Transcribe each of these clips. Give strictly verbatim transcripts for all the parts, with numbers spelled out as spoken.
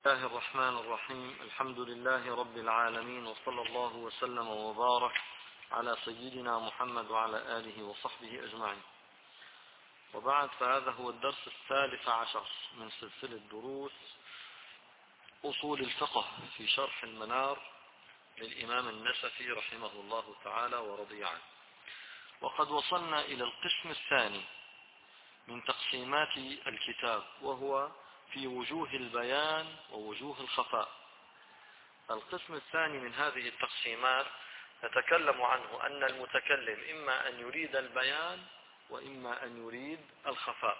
بسم الله الرحمن الرحيم. الحمد لله رب العالمين، وصلى الله وسلم وبارك على سيدنا محمد وعلى آله وصحبه أجمعين. وبعد، فهذا هو الدرس الثالث عشر من سلسلة دروس أصول الفقه في شرح المنار للإمام النسفي رحمه الله تعالى ورضي عنه. وقد وصلنا إلى القسم الثاني من تقسيمات الكتاب، وهو في وجوه البيان ووجوه الخفاء. القسم الثاني من هذه التقسيمات نتكلم عنه أن المتكلم إما أن يريد البيان وإما أن يريد الخفاء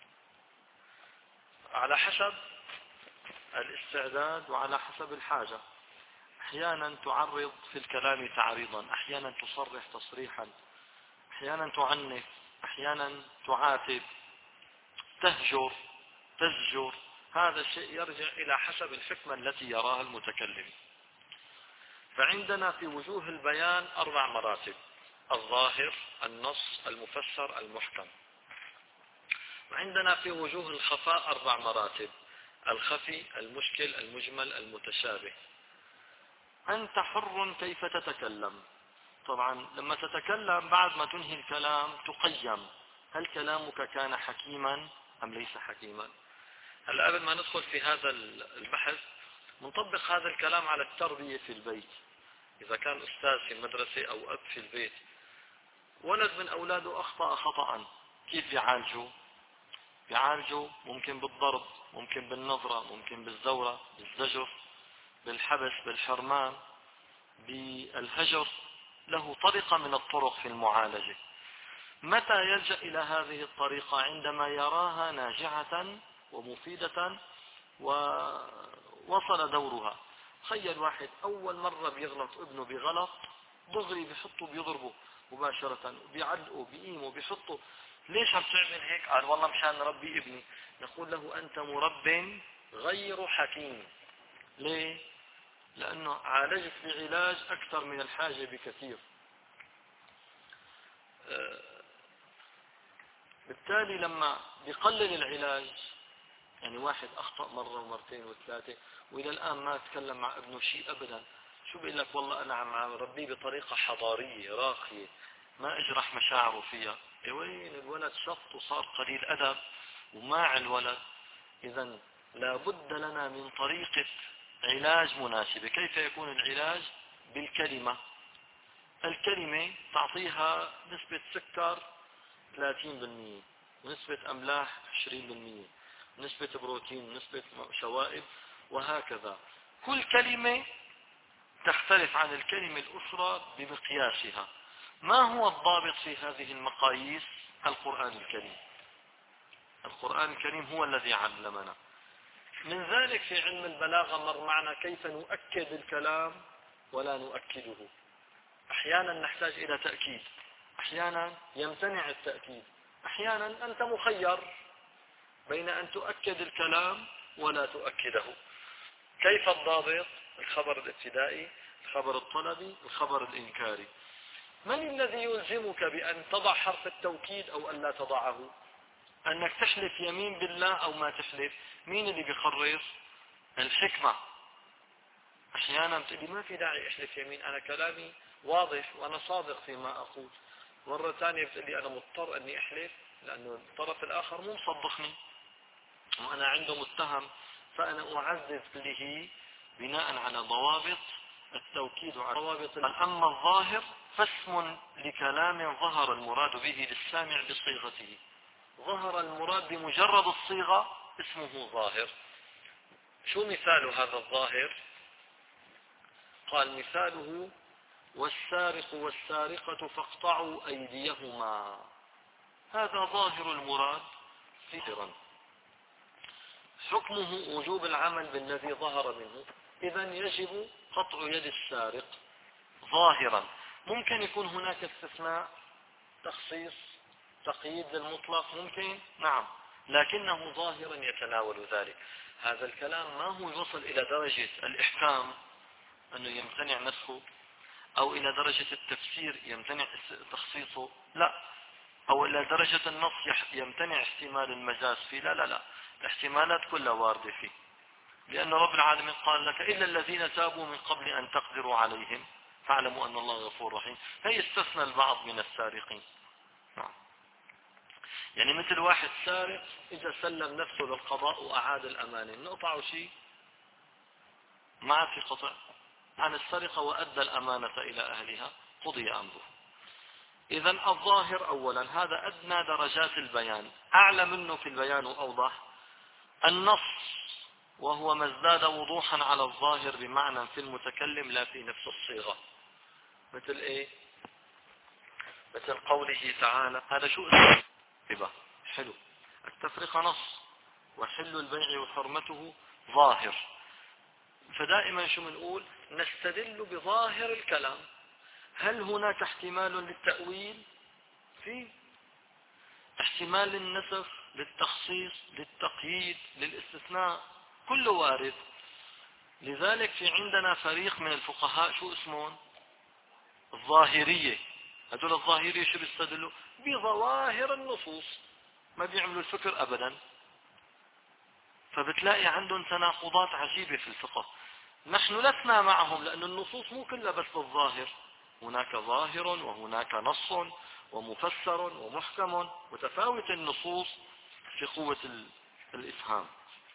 على حسب الاستعداد وعلى حسب الحاجة. أحيانا تعرض في الكلام تعريضا، أحيانا تصرح تصريحا، أحيانا تعنف، أحيانا تعاتب، تهجر، تزجر. هذا الشيء يرجع إلى حسب الحكمة التي يراها المتكلم. فعندنا في وجوه البيان أربع مراتب: الظاهر، النص، المفسر، المحكم. وعندنا في وجوه الخفاء أربع مراتب: الخفي، المشكل، المجمل، المتشابه. أنت حر كيف تتكلم. طبعا لما تتكلم بعد ما تنهي الكلام تقيم: هل كلامك كان حكيما أم ليس حكيما؟ هلا قبل ما ندخل في هذا البحث نطبق هذا الكلام على التربية في البيت. إذا كان أستاذ في المدرسة أو أب في البيت، ولد من أولاده أخطأ خطأ، كيف بيعالجوا؟ بيعالجوا ممكن بالضرب، ممكن بالنظرة، ممكن بالزورة، بالزجر، بالحبس، بالحرمان، بالهجر. له طريقة من الطرق في المعالجة. متى يلجأ إلى هذه الطريقة؟ عندما يراها ناجعة ومفيدة ووصل دورها. تخيل واحد أول مرة بيغلط ابنه بغلط، دغري بيحطه بيضربه مباشرة، بيعلقه بيقيمه بيحطه. ليش عم تعمل هيك؟ قال والله مشان ربي ابني. نقول له أنت مرب غير حكيم. ليه؟ لأنه عالجت بعلاج أكثر من الحاجة بكثير. بالتالي لما بيقلل العلاج، يعني واحد أخطأ مرة ومرتين وثلاثة وإلى الآن ما تكلم مع ابنه شيء أبدا، شو بيقول لك؟ والله أنا عم ربيه بطريقة حضارية راقية، ما أجرح مشاعره فيها. إيه وين الولد شط وصار قليل أدب وماع الولد. إذن لابد لنا من طريقة علاج مناسبة. كيف يكون العلاج؟ بالكلمة. الكلمة تعطيها نسبة سكر ثلاثين بالمئة، ونسبة أملاح عشرين بالمئة، نسبة بروتين، نسبة شوائب، وهكذا. كل كلمة تختلف عن الكلمة الأخرى بمقياسها. ما هو الضابط في هذه المقاييس؟ القرآن الكريم. القرآن الكريم هو الذي علمنا. من ذلك في علم البلاغة مر معنا كيف نؤكد الكلام ولا نؤكده. أحيانا نحتاج إلى تأكيد، أحيانا يمتنع التأكيد، أحيانا أنت مخير بين أن تؤكد الكلام ولا تؤكده. كيف الضابط؟ الخبر الابتدائي، الخبر الطلبي، الخبر الإنكاري. من الذي يلزمك بأن تضع حرف التوكيد أو أن لا تضعه؟ أنك تحلف يمين بالله أو ما تحلف. مين اللي بيقرر؟ الحكمة. أحيانا بتقولي ما في داعي أحلف يمين، أنا كلامي واضح وأنا صادق فيما أقول. مرة ثانية بتقولي أنا مضطر أني أحلف لأنه الطرف الآخر مو مصدقني وأنا عنده متهم، فأنا أعزز به بناء على ضوابط التوكيد وعلى ضوابط. أما الظاهر فاسم لكلام ظهر المراد به للسامع بصيغته. ظهر المراد بمجرد الصيغة اسمه ظاهر. شو مثال هذا الظاهر؟ قال مثاله: والسارق والسارقة فاقطعوا أيديهما. هذا ظاهر المراد ظاهرا. حكمه وجوب العمل بالذي ظهر منه. إذن يجب قطع يد السارق ظاهرا. ممكن يكون هناك استثناء، تخصيص، تقييد للمطلق، ممكن، نعم، لكنه ظاهرا يتناول ذلك. هذا الكلام ما هو يوصل إلى درجة الإحكام أنه يمتنع نسخه، أو إلى درجة التفسير يمتنع تخصيصه، لا، أو إلى درجة النص يمتنع احتمال المجاز فيه، لا لا لا، الاحتمالات كلها واردة فيه. لأن رب العالمين قال لك إلا الذين تابوا من قبل أن تقدروا عليهم فاعلموا أن الله غفور رحيم. هي استثنى البعض من السارقين. نعم. يعني مثل واحد سارق إذا سلم نفسه للقضاء وأعاد الأمانة نقطعه شيء؟ ما في قطع عن السرقة وأدى الأمانة إلى أهلها قضي أمره. إذا الظاهر أولا هذا أدنى درجات البيان، أعلى منه في البيان وأوضح النص، وهو ما ازداد وضوحا على الظاهر بمعنى في المتكلم لا في نفس الصيغة. مثل إيه؟ مثل قوله تعالى هذا شو اسمه؟ ربا. حلو. التفرقة نص، وحل البيع وحرمته ظاهر. فدائما شو بنقول؟ نستدل بظاهر الكلام. هل هناك احتمال للتأويل؟ في احتمال للنسخ، للتخصيص، للتقييد، للاستثناء، كله وارد. لذلك في عندنا فريق من الفقهاء شو اسمهم؟ الظاهرية. هذول الظاهرية شو بيستدلوا؟ بظواهر النصوص، ما بيعملوا الفكر أبدا. فبتلاقي عندهم تناقضات عجيبة في الفقه. نحن لسنا معهم لأن النصوص مو كلها بس بالظاهر، هناك ظاهر وهناك نص ومفسر ومحكم، متفاوت النصوص في قوة الإفهام.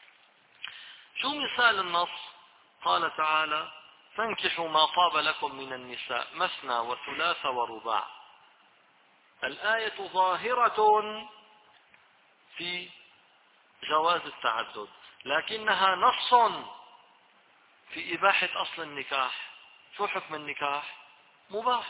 شو مثال النص؟ قال تعالى فانكحوا ما طاب لكم من النساء مثنى وثلاث ورباع. الآية ظاهرة في جواز التعدد، لكنها نص في إباحة أصل النكاح. شو حكم النكاح؟ مباح.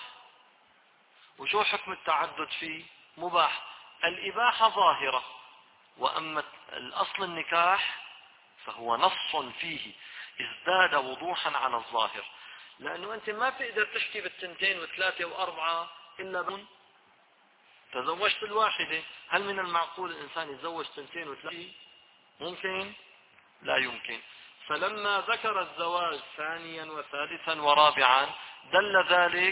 وشو حكم التعدد فيه؟ مباح. الإباحة ظاهرة، وأما الأصل النكاح فهو نص فيه ازداد وضوحا على الظاهر. لأنه أنت ما بتقدر تحكي بالتنتين وثلاثة وأربعة إلا بن تزوجت الواحدة. هل من المعقول الإنسان يتزوج تنتين وثلاثة؟ ممكن؟ لا يمكن. فلما ذكر الزواج ثانيا وثالثا ورابعا دل ذلك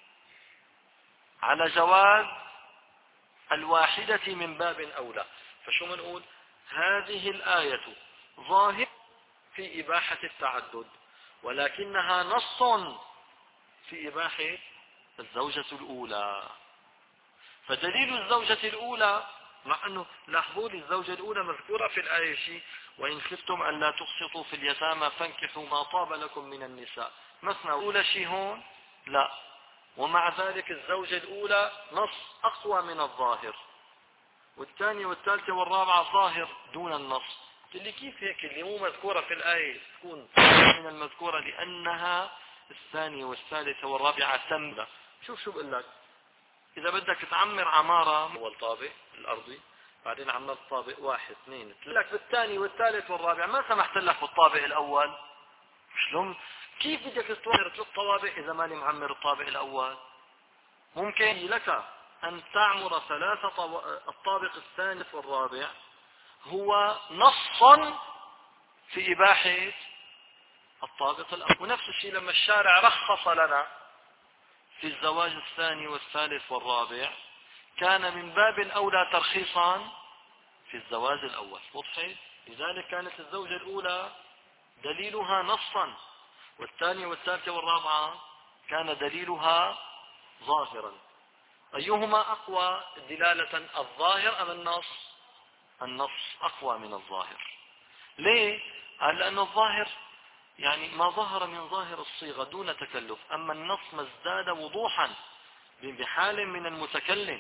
على جواز الواحدة من باب أولى. فشو منقول؟ هذه الآية ظاهر في إباحة التعدد، ولكنها نص في إباحة الزوجة الأولى. فدليل الزوجة الأولى، مع أنه لاحظوا لي الزوجة الأولى مذكورة في الآية شيء وإن خفتم أن لا تقسطوا في اليتامى فانكحوا ما طاب لكم من النساء مثنى. أولى شيء هون لا، ومع ذلك الزوجة الأولى نص أقوى من الظاهر، والثانية والثالثة والرابعة ظاهر دون النص. اللي كيف هيك اللي مو مذكورة في الآية تكون من المذكورة؟ لأنها الثانية والثالثة والرابعة تملة. شوف شو بقول لك، إذا بدك تعمر عمارة أول طابق الأرضي، بعدين عمرت طابق واحد اثنين لك بالثاني والثالث والرابع، ما سمحت لك بالطابق الأول. شلون كيف بدك تستوعب ثلاث طوابق إذا ماني معمر الطابق الأول؟ ممكن لك أن تعمر ثلاثة طو... الطابق الثالث والرابع هو نص في إباحة الطابق الأول. ونفس الشيء لما الشارع رخص لنا في الزواج الثاني والثالث والرابع كان من باب أولى ترخيصا في الزواج الأول. وضحت؟ لذلك كانت الزوجة الأولى دليلها نصا، والثانية والثالثة والرابعة كان دليلها ظاهرا. أيهما أقوى دلالة، الظاهر أم النص؟ النص أقوى من الظاهر. ليه؟ قال لأن الظاهر يعني ما ظهر من ظاهر الصيغة دون تكلف، أما النص ما ازداد وضوحا بحال من المتكلم.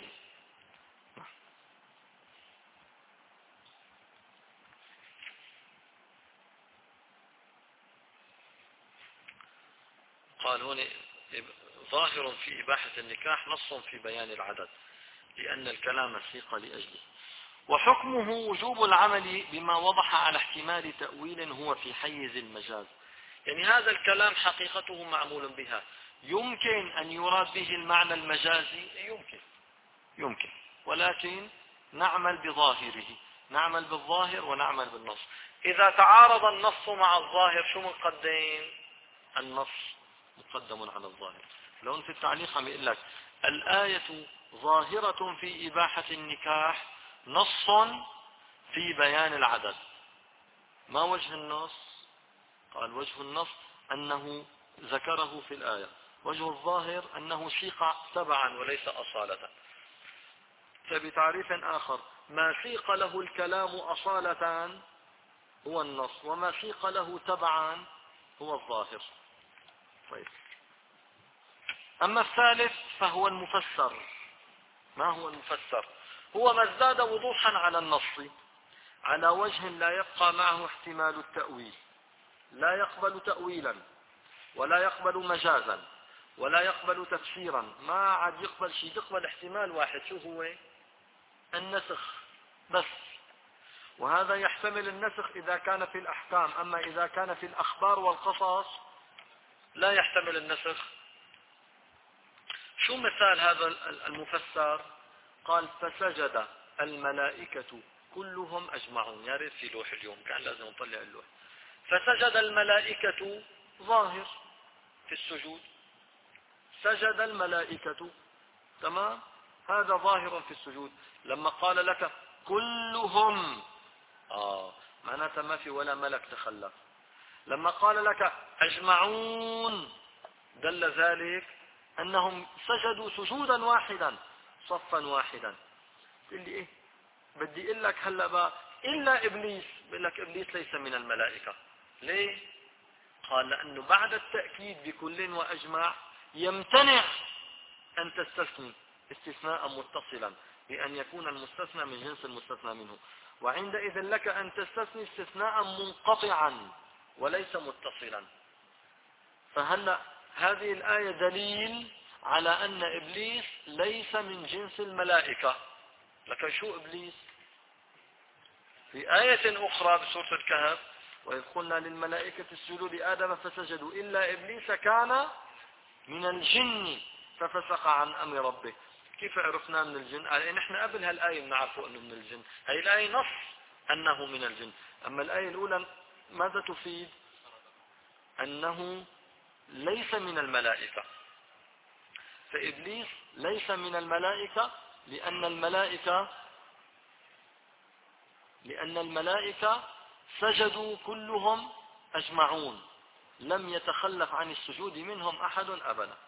قال هنا ظاهر في إباحة النكاح نص في بيان العدد لأن الكلام سيق لأجله. وحكمه وجوب العمل بما وضح على احتمال تأويل هو في حيز المجاز. يعني هذا الكلام حقيقته معمول بها، يمكن أن يراد به المعنى المجازي، يمكن يمكن ولكن نعمل بظاهره، نعمل بالظاهر ونعمل بالنص. إذا تعارض النص مع الظاهر شو مقدم؟ النص مقدم على الظاهر. لو في التعليق عم يقول لك الآية ظاهرة في إباحة النكاح نص في بيان العدد. ما وجه النص؟ قال وجه النص أنه ذكره في الآية، وجه الظاهر أنه سيق تبعا وليس أصالة. فبتعريف آخر ما سيق له الكلام أصالة هو النص، وما سيق له تبعا هو الظاهر. طيب. أما الثالث فهو المفسر. ما هو المفسر؟ هو ما ازداد وضوحا على النص على وجه لا يبقى معه احتمال التأويل، لا يقبل تأويلا ولا يقبل مجازا ولا يقبل تفسيرا، ما عاد يقبل شيء، يقبل احتمال واحد، شو هو؟ النسخ بس. وهذا يحتمل النسخ إذا كان في الأحكام، أما إذا كان في الأخبار والقصص لا يحتمل النسخ. شو مثال هذا المفسر؟ قال فسجد الملائكة كلهم أجمعون. يا ريت في لوح اليوم، كان لازم نطلع اللوح. فسجد الملائكة ظاهر في السجود، سجد الملائكة، تمام، هذا ظاهر في السجود. لما قال لك كلهم، آه معناتها ما في ولا ملك تخلف. لما قال لك أجمعون دل ذلك أنهم سجدوا سجودا واحدا صفا واحدا. تقول لي إيه بدي أقول لك هلا بقى إلا إبليس، بقول لك إبليس ليس من الملائكة. ليه؟ قال لأنه بعد التأكيد بكل وأجمع يمتنع أن تستثني استثناء متصلا بأن يكون المستثنى من جنس المستثنى منه، وعندئذ لك أن تستثني استثناء منقطعا وليس متصلا. فهلا هذه الآية دليل على أن إبليس ليس من جنس الملائكة. لكن شو إبليس؟ في آية أخرى بسورة الكهف وإذ قلنا للملائكة اسجدوا لآدم فسجدوا إلا إبليس كان من الجن ففسق عن أمر ربه. كيف عرفنا من الجن؟ يعني نحن قبل هالآية بنعرفه أنه من الجن، هذه الآية نص أنه من الجن. أما الآية الأولى ماذا تفيد؟ أنه ليس من الملائكة. فإبليس ليس من الملائكة لأن الملائكة لأن الملائكة سجدوا كلهم أجمعون، لم يتخلف عن السجود منهم أحد أبدا.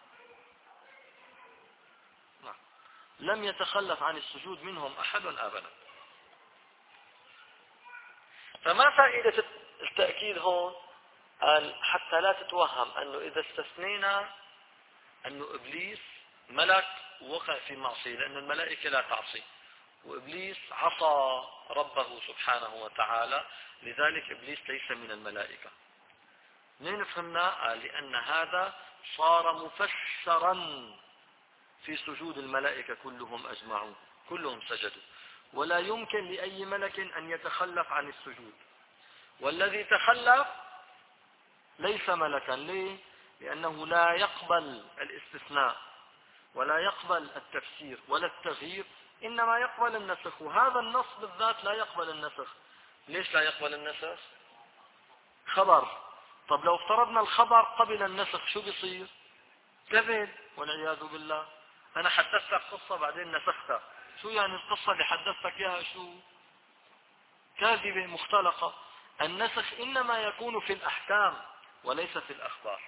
لم يتخلف عن السجود منهم أحد أبدا. فما فائدة التأكيد هون؟ قال حتى لا تتوهم أنه إذا استثنينا أنه إبليس ملك وقع في معصية، لأن الملائكة لا تعصي، وإبليس عصى ربه سبحانه وتعالى، لذلك إبليس ليس من الملائكة. منين فهمنا؟ قال لأن هذا صار مفسرا في سجود الملائكة كلهم أجمعون، كلهم سجدوا، ولا يمكن لأي ملك أن يتخلف عن السجود. والذي تخلف ليس ملكا. ليه؟ لأنه لا يقبل الاستثناء ولا يقبل التفسير ولا التغيير، إنما يقبل النسخ. وهذا النص بالذات لا يقبل النسخ. ليش لا يقبل النسخ؟ خبر. طب لو افترضنا الخبر قبل النسخ شو بيصير؟ كذب والعياذ بالله. أنا حدثتك قصة بعدين نسختها، شو يعني القصة اللي حدثتك إياها شو؟ كاذبة مختلقة. النسخ إنما يكون في الأحكام وليس في الأخبار.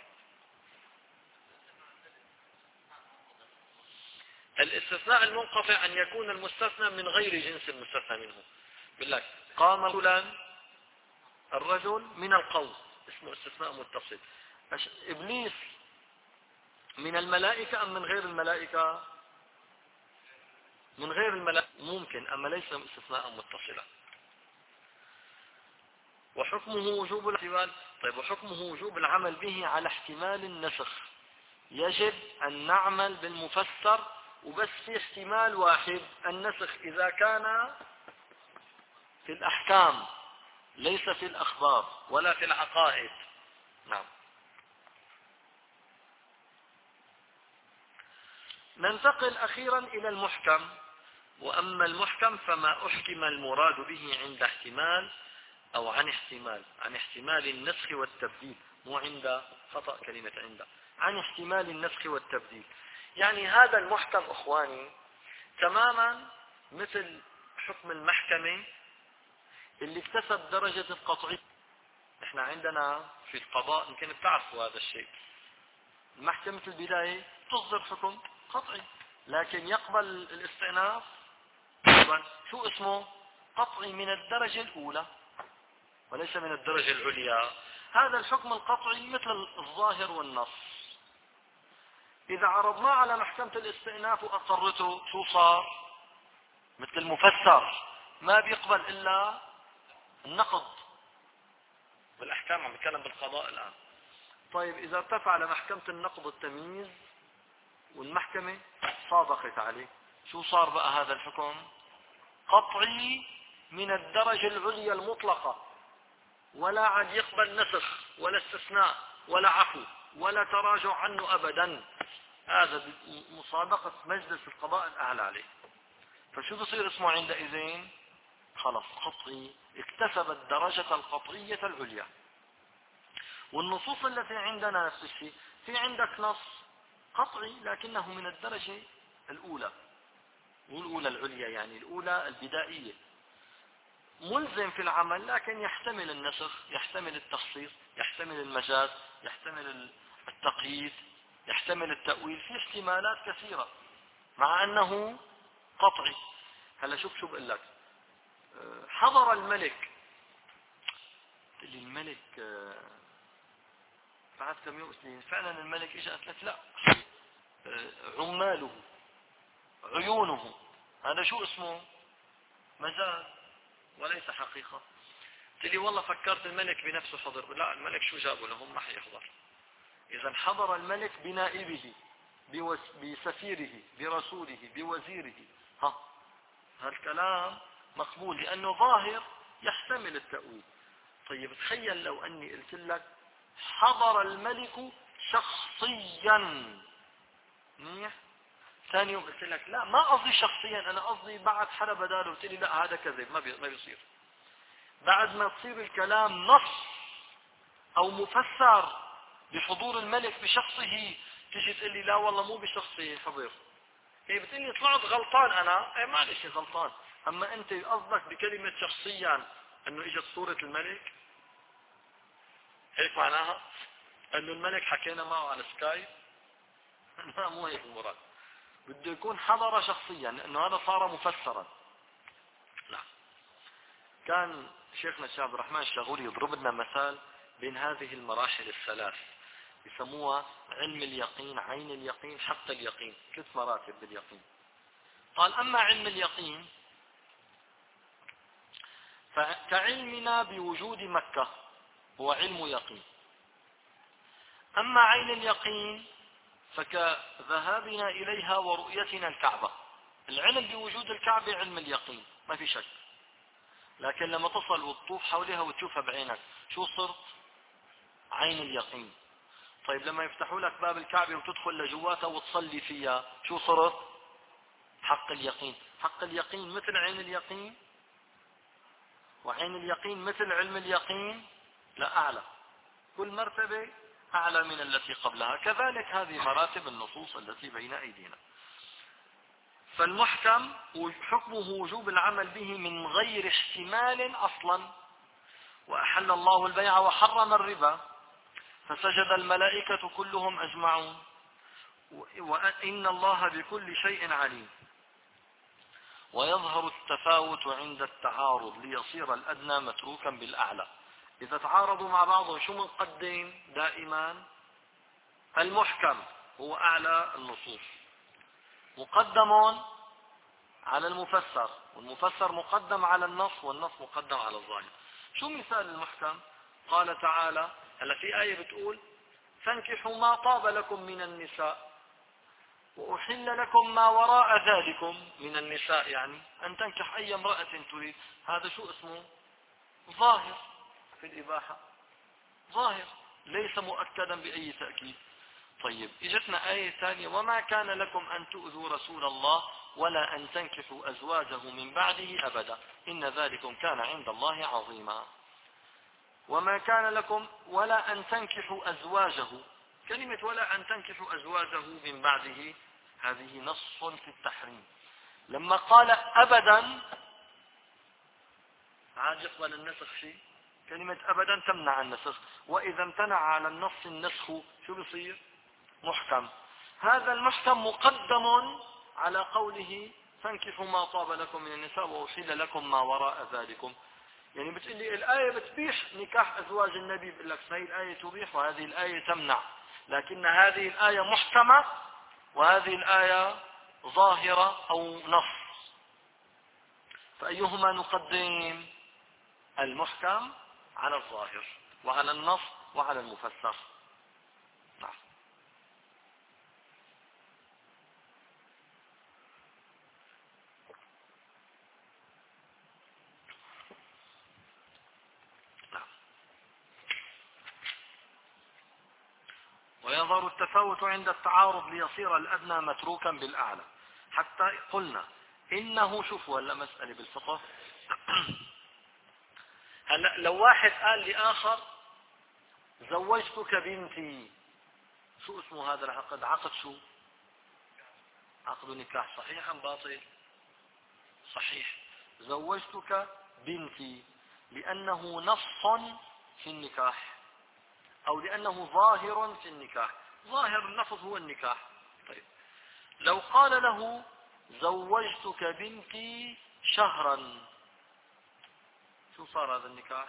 الاستثناء المنقطع أن يكون المستثنى من غير جنس المستثنى منه. بالله قام رجلا، الرجل من القوم، اسمه استثناء متصل. إبليس من الملائكة أم من غير الملائكة؟ من غير الملائكة ممكن، أما ليس استثناء متصلا. وحكمه وجوب الاحتمال. طيب وحكمه وجوب العمل به على احتمال النسخ. يجب أن نعمل بالمفسر، وبس في احتمال واحد، النسخ إذا كان في الأحكام ليس في الأخبار ولا في العقائد. نعم. ننتقل أخيرا إلى المحكم. وأما المحكم فما أحكم المراد به عند احتمال أو عن احتمال، عن احتمال النسخ والتبديل، مو عند خطأ كلمة عند، عن احتمال النسخ والتبديل. يعني هذا المحكم أخواني تماما مثل حكم المحكمة اللي اكتسب درجة القطعية. احنا عندنا في القضاء يمكن بتعرفوا هذا الشيء، محكمة البداية تصدر حكم قطعي لكن يقبل الاستئناف. طبعا شو اسمه؟ قطعي من الدرجة الأولى وليس من الدرجة العليا. هذا الحكم القطعي مثل الظاهر والنص، إذا عرضناه على محكمة الاستئناف وأقرته شو صار؟ مثل المفسر ما بيقبل إلا النقض بالأحكام، عم بتكلم بالقضاء الآن. طيب إذا ارتفع لمحكمة النقض التمييز والمحكمة صادقت عليه، شو صار بقى هذا الحكم؟ قطعي من الدرجة العليا المطلقة، ولا عاد يقبل نسخ ولا استثناء ولا عفو ولا تراجع عنه أبدا. هذا مسابقة مجلس القضاء الأعلى عليه. فشو بصير اسمه عندئذ؟ خلص قطعي، اكتسب الدرجة القطعية العليا. والنصوص التي عندنا نفس الشيء، في عندك نص قطعي لكنه من الدرجة الأولى، مو الأولى العليا، يعني الأولى البدائية، ملزم في العمل لكن يحتمل النسخ، يحتمل التخصيص، يحتمل المجاز، يحتمل التقييد، يحتمل التأويل، في احتمالات كثيرة مع أنه قطعي. هلا شوف شو بقول لك، حضر الملك، اللي الملك بعد كم يوم سنين فعلا الملك اجى قالت لك لا عماله عيونه، هذا شو اسمه؟ مجاز وليس حقيقة. قلت لي والله فكرت الملك بنفسه حضر، لا الملك شو جابوا لهم؟ ما حيحضر. إذا حضر الملك بنائبه بسفيره برسوله بوزيره، ها هالكلام مقبول لأنه ظاهر يحتمل التأويل. طيب تخيل لو أني قلت لك حضر الملك شخصيا، منيح، ثاني يوم قلت لك لا ما قصدي شخصيا، أنا قصدي بعد حدا بداله، قلت لي لا هذا كذب، ما ما بيصير. بعد ما تصير الكلام نص أو مفسر بحضور الملك بشخصه، تيجي تقول لي لا والله مو بشخصه حضر، هي بتقول لي طلعت غلطان أنا، اي معلش غلطان، أما أنت قصدك بكلمة شخصيا أنه إجت صورة الملك، هيك معناها أنه الملك حكينا معه على سكايب؟ لا مو هيك المراد، بده يكون حضر شخصيا لأنه هذا صار مفسرا. لا، كان شيخنا الشيخ عبد الرحمن الشاغوري يضرب لنا مثال بين هذه المراحل الثلاث، يسموها علم اليقين، عين اليقين، حق اليقين، ثلاث مراتب باليقين. قال أما علم اليقين فكعلمنا بوجود مكة هو علم يقين. أما عين اليقين فكذهابنا إليها ورؤيتنا الكعبة. العلم بوجود الكعبة علم اليقين ما في شك، لكن لما تصل وتطوف حولها وتشوفها بعينك شو صرت؟ عين اليقين. طيب لما يفتحوا لك باب الكعبة وتدخل لجواتها وتصلي فيها شو صرت؟ حق اليقين. حق اليقين مثل عين اليقين، وعين اليقين مثل علم اليقين، لا أعلى، كل مرتبة أعلى من التي قبلها. كذلك هذه مراتب النصوص التي بين أيدينا. فالمحكم حكمه وجوب العمل به من غير احتمال أصلا. وأحل الله البيع وحرم الربا فسجد الملائكة كلهم أجمعون وإن الله بكل شيء عليم. ويظهر التفاوت عند التعارض ليصير الأدنى متروكا بالأعلى. إذا تعارضوا مع بعضهم شو منقدم؟ دائما المحكم هو أعلى النصوص، مقدم على المفسر، والمفسر مقدم على النص، والنص مقدم على الظاهر. شو مثال المحكم؟ قال تعالى، هلا في آية بتقول فانكحوا ما طاب لكم من النساء وأحل لكم ما وراء ذلكم من النساء، يعني أن تنكح أي امرأة تريد. هذا شو اسمه؟ ظاهر في الإباحة، ظاهر ليس مؤكدا بأي تأكيد. طيب اجتنا آية ثانية وما كان لكم أن تؤذوا رسول الله ولا أن تنكحوا أزواجه من بعده أبدا إن ذلكم كان عند الله عظيما. وما كان لكم ولا أن تنكحوا أزواجه، كلمة ولا أن تنكحوا أزواجه من بعده هذه نص في التحريم. لما قال أبدا عاد يقبل النسخ شيء؟ كلمة أبدا تمنع النسخ، وإذا امتنع على النص النسخ شو بصير؟ محكم. هذا المحكم مقدم على قوله فانكحوا ما طاب لكم من النساء وأحل لكم ما وراء ذلكم. يعني بتقول لي الآية بتبيح نكاح أزواج النبي، بقول لك هذه الآية تبيح وهذه الآية تمنع، لكن هذه الآية محكمة وهذه الآية ظاهرة أو نص، فأيهما نقدم؟ المحكم على الظاهر وعلى النص وعلى المفسر. نعم. نعم. ويظهر التفاوت عند التعارض ليصير الأدنى متروكا بالأعلى، حتى قلنا إنه، شوفوا هلا مسألة بالفقه. هلا لو واحد قال لآخر زوجتك بنتي، شو اسمه هذا العقد؟ عقد شو؟ عقد نكاح، صحيح أم باطل؟ صحيح. زوجتك بنتي لأنه نص في النكاح أو لأنه ظاهر في النكاح. ظاهر اللفظ هو النكاح. طيب لو قال له زوجتك بنتي شهرا، شو صار هذا النكاح؟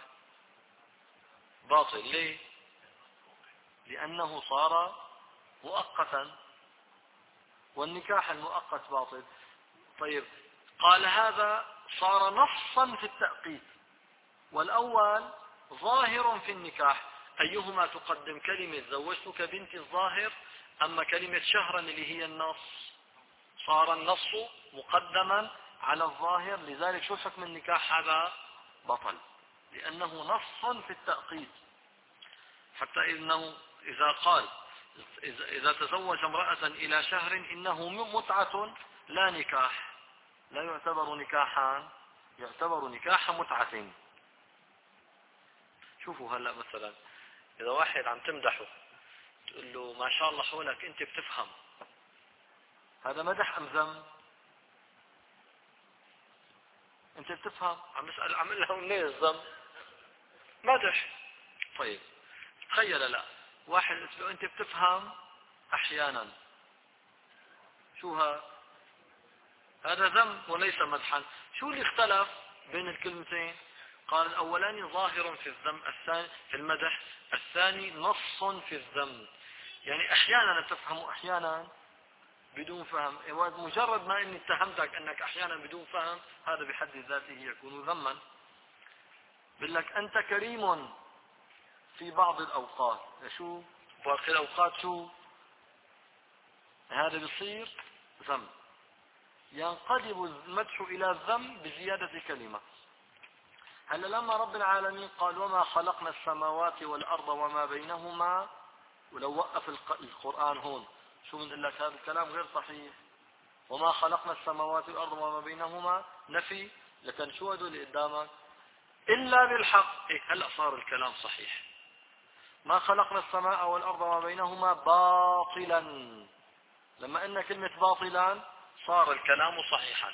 باطل. ليه؟ لأنه صار مؤقتا، والنكاح المؤقت باطل. طيب قال هذا صار نصا في التأقيت، والأول ظاهر في النكاح، أيهما تقدم؟ كلمة زوجتك بنتي الظاهر أما كلمة شهرا اللي هي النص؟ صار النص مقدما على الظاهر، لذلك شو حكم النكاح هذا؟ بطل، لأنه نص في التأقيت. حتى إنه إذا قال إذا تزوج امرأة إلى شهر إنه متعة لا نكاح، لا يعتبر نكاحا، يعتبر نكاح متعة. شوفوا هلأ مثلا إذا واحد عم تمدحه تقول له ما شاء الله حولك أنت بتفهم، هذا مدح أم ذم؟ أنت بتفهم، عم بسأل عم لها منين الذم؟ مدح. طيب تخيل لا واحد قلت له أنت بتفهم أحيانا، شو ها؟ هذا ذم وليس مدحا. شو اللي اختلف بين الكلمتين؟ قال الأولاني ظاهر في الذم، الثاني في المدح، الثاني نص في الذم. يعني أحيانا تفهم أحيانا بدون فهم. مجرد ما اني اتهمتك انك احيانا بدون فهم هذا بحد ذاته يكون ذما. بقول لك انت كريم في بعض الاوقات، شو باقي الاوقات شو؟ هذا بيصير ذم. ينقلب المدح الى الذم بزيادة كلمة. هلا لما رب العالمين قال وما خلقنا السماوات والارض وما بينهما، ولو وقف القرآن هون شو بنقول لك؟ هذا الكلام غير صحيح. وما خلقنا السماوات والأرض وما بينهما نفي، لكن شو هدول اللي قدامك؟ إلا بالحق. إيه هلأ صار الكلام صحيح. ما خلقنا السماء والأرض وما بينهما باطلا، لما قلنا كلمة باطلا صار الكلام صحيحا.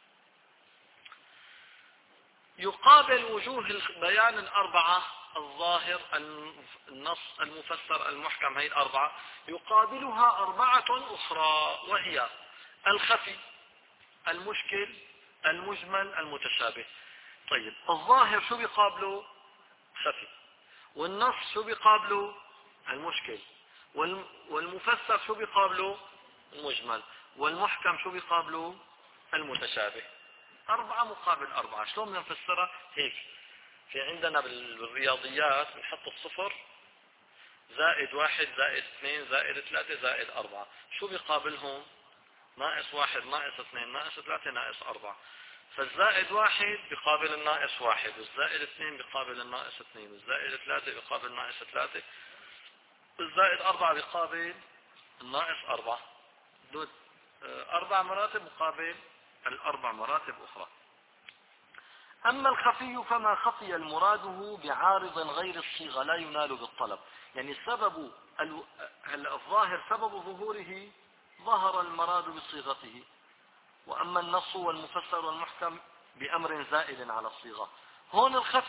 يقابل وجوه البيان الأربعة، الظاهر، النص، المفسر، المحكم، هي الأربعة، يقابلها أربعة أخرى وهي الخفي، المشكل، المجمل، المتشابه. طيب الظاهر شو بيقابله؟ خفي. والنص شو بيقابله؟ المشكل. والمفسر شو بيقابله؟ المجمل. والمحكم شو بيقابله؟ المتشابه. أربعة مقابل أربعة. شلون بدنا نفسرها؟ هيك في عندنا بالرياضيات بنحط الصفر زائد واحد زائد اثنين زائد ثلاثة زائد أربعة، شو بيقابلهم؟ ناقص واحد ناقص اثنين ناقص ثلاثة ناقص أربعة. فالزائد واحد بيقابل الناقص واحد، والزائد اثنين بيقابل الناقص اثنين، والزائد ثلاثة بيقابل الناقص ثلاثة، والزائد أربعة بيقابل الناقص أربعة. دول أربع مراتب مقابل الأربع مراتب أخرى. أما الخفي فما خفي المراده بعارض غير الصيغة لا ينال بالطلب. يعني سبب الظاهر سبب ظهوره ظهر المراد بصيغته، وأما النص والمفسر والمحكم بأمر زائد على الصيغة. هون الخفي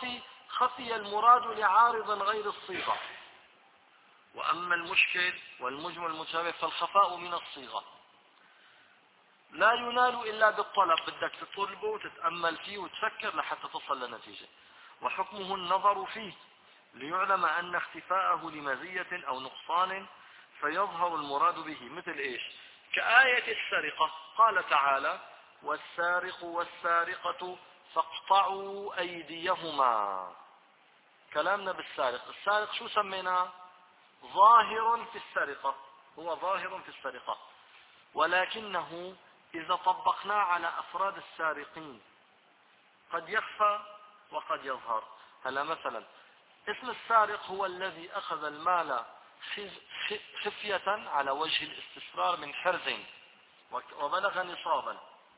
خفي المراد لعارض غير الصيغة. وأما المشكل والمجمل المتشابه فالخفاء من الصيغة لا ينال إلا بالطلب، بدك تطلبه وتتأمل فيه وتفكر لحتى تصل لنتيجة. وحكمه النظر فيه ليعلم أن اختفاءه لمزية أو نقصان فيظهر المراد به، مثل إيش؟ كآية السرقة، قال تعالى: والسارق والسارقة فاقطعوا أيديهما. كلامنا بالسارق، السارق شو سميناه؟ ظاهر في السرقة، هو ظاهر في السرقة، ولكنه إذا طبقناه على أفراد السارقين قد يخفى وقد يظهر. هلا مثلا اسم السارق هو الذي أخذ المال خفية على وجه الاستسرار من حرز وبلغ نصابا.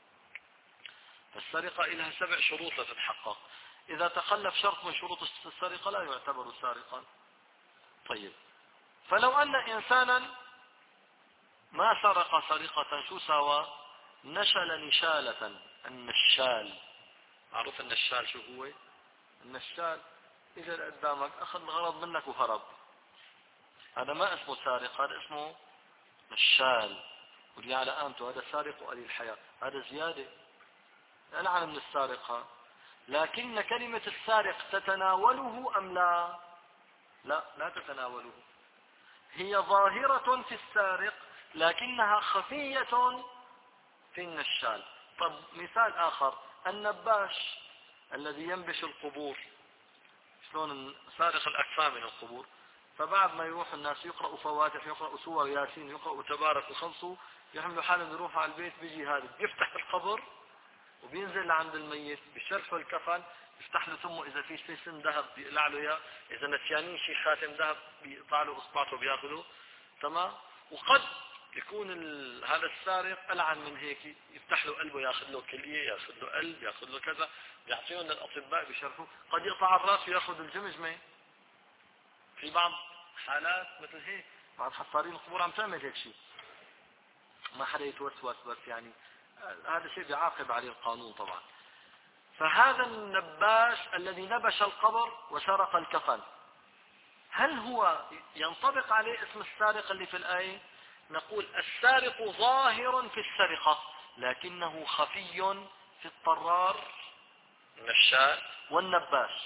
السرقة لها سبع شروط تتحقق، إذا تخلف شرط من شروط السرقة لا يعتبر سارقا. طيب، فلو أن إنسانا ما سرق سرقة شو سوى؟ نشل نشالة. النشال معروف النشال شو هو؟ النشال إذا قدامك أخذ الغرض منك وهرب، هذا ما اسمه سارق، هذا اسمه نشال. ولي على قامته هذا سارق وقليل الحياة، هذا زيادة ألعن من السارقة. لكن كلمة السارق تتناوله أم لا؟ لا، لا تتناوله. هي ظاهرة في السارق لكنها خفية في النشال. طب مثال آخر، النباش الذي ينبش القبور، شلون سارق الأكفان من القبور، فبعد ما يروح الناس يقرأوا فواتح، يقرأوا سور ياسين، يقرأوا تبارك وخلصوا، يحملوا حالهم يروحوا على البيت، بيجي هذا بيفتح القبر وبينزل لعند الميت بشرفه الكفن، يفتح له ثمه إذا في شيء سن ذهب بيقلع له إياه، إذا نسيانين شيء خاتم ذهب بيقطع له إصبعته بياخذه. تمام. وقد يكون ال... هذا السارق ألعن من هيك، يفتح له قلبه، ياخذ له كلية، ياخذ له قلب، ياخذ له كذا، بيعطيهم للأطباء بيشرفوه. قد يقطع الراس وياخذ الجمجمة، في بعض حالات مثل هيك، بعض حفارين القبور عم تعمل هيك شيء، ما حدا يتوسوس، بس يعني هذا شيء بيعاقب عليه القانون طبعا. فهذا النباش الذي نبش القبر وسرق الكفن، هل هو ينطبق عليه اسم السارق اللي في الآية؟ نقول السارق ظاهر في السرقة لكنه خفي في الطرار النشال والنباش،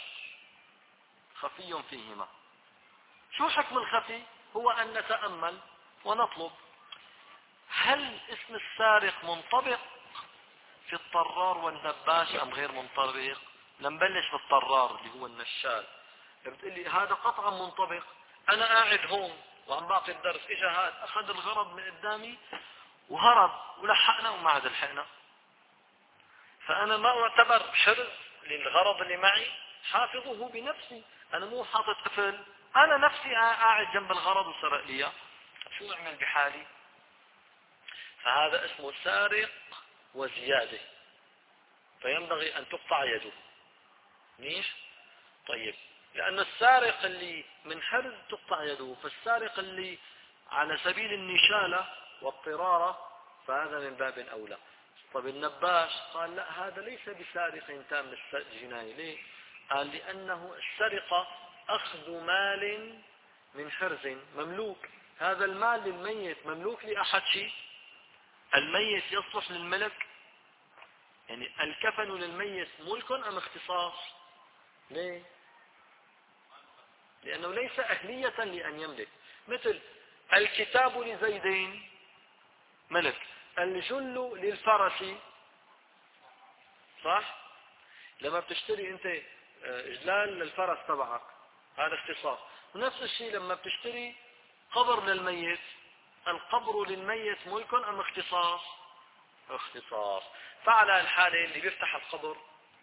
خفي فيهما. شو حكم الخفي؟ هو أن نتأمل ونطلب هل اسم السارق منطبق في الطرار والنباش أم غير منطبق؟ نبلش بالطرار اللي هو النشال. بتقول لي هذا قطعا منطبق، أنا قاعد هون وعم باقي الدرس، إجا هذا أخذ الغرض من قدامي وهرب ولحقنا وما عاد لحقنا، فأنا ما أعتبر حرز للغرض اللي معي، حافظه بنفسي، أنا مو حاطط قفل، أنا نفسي قاعد جنب الغرض وسرق لي، شو أعمل بحالي؟ فهذا اسمه سارق وزيادة، فينبغي أن تقطع يده. ليش؟ طيب، لأن السارق اللي من حرز تقطع يده، فالسارق اللي على سبيل النشالة واضطرارة فهذا من باب أولى. طيب النباش قال لا، هذا ليس بسارق تام الجناية. ليه؟ قال لأنه السرقة أخذ مال من حرز مملوك، هذا المال للميت مملوك لأحد شيء، الميت يصلح للملك، يعني الكفن للميت ملك أم اختصاص؟ ليه؟ لأنه ليس أهلية لأن يملك. مثل الكتاب لزيدين ملك، الجل للفرس، صح؟ لما بتشتري أنت إجلال للفرس تبعك هذا اختصاص. ونفس الشيء لما بتشتري قبر للميت، القبر للميت ملك أم اختصاص؟ اختصاص. فعلى الحالة اللي بيفتح القبر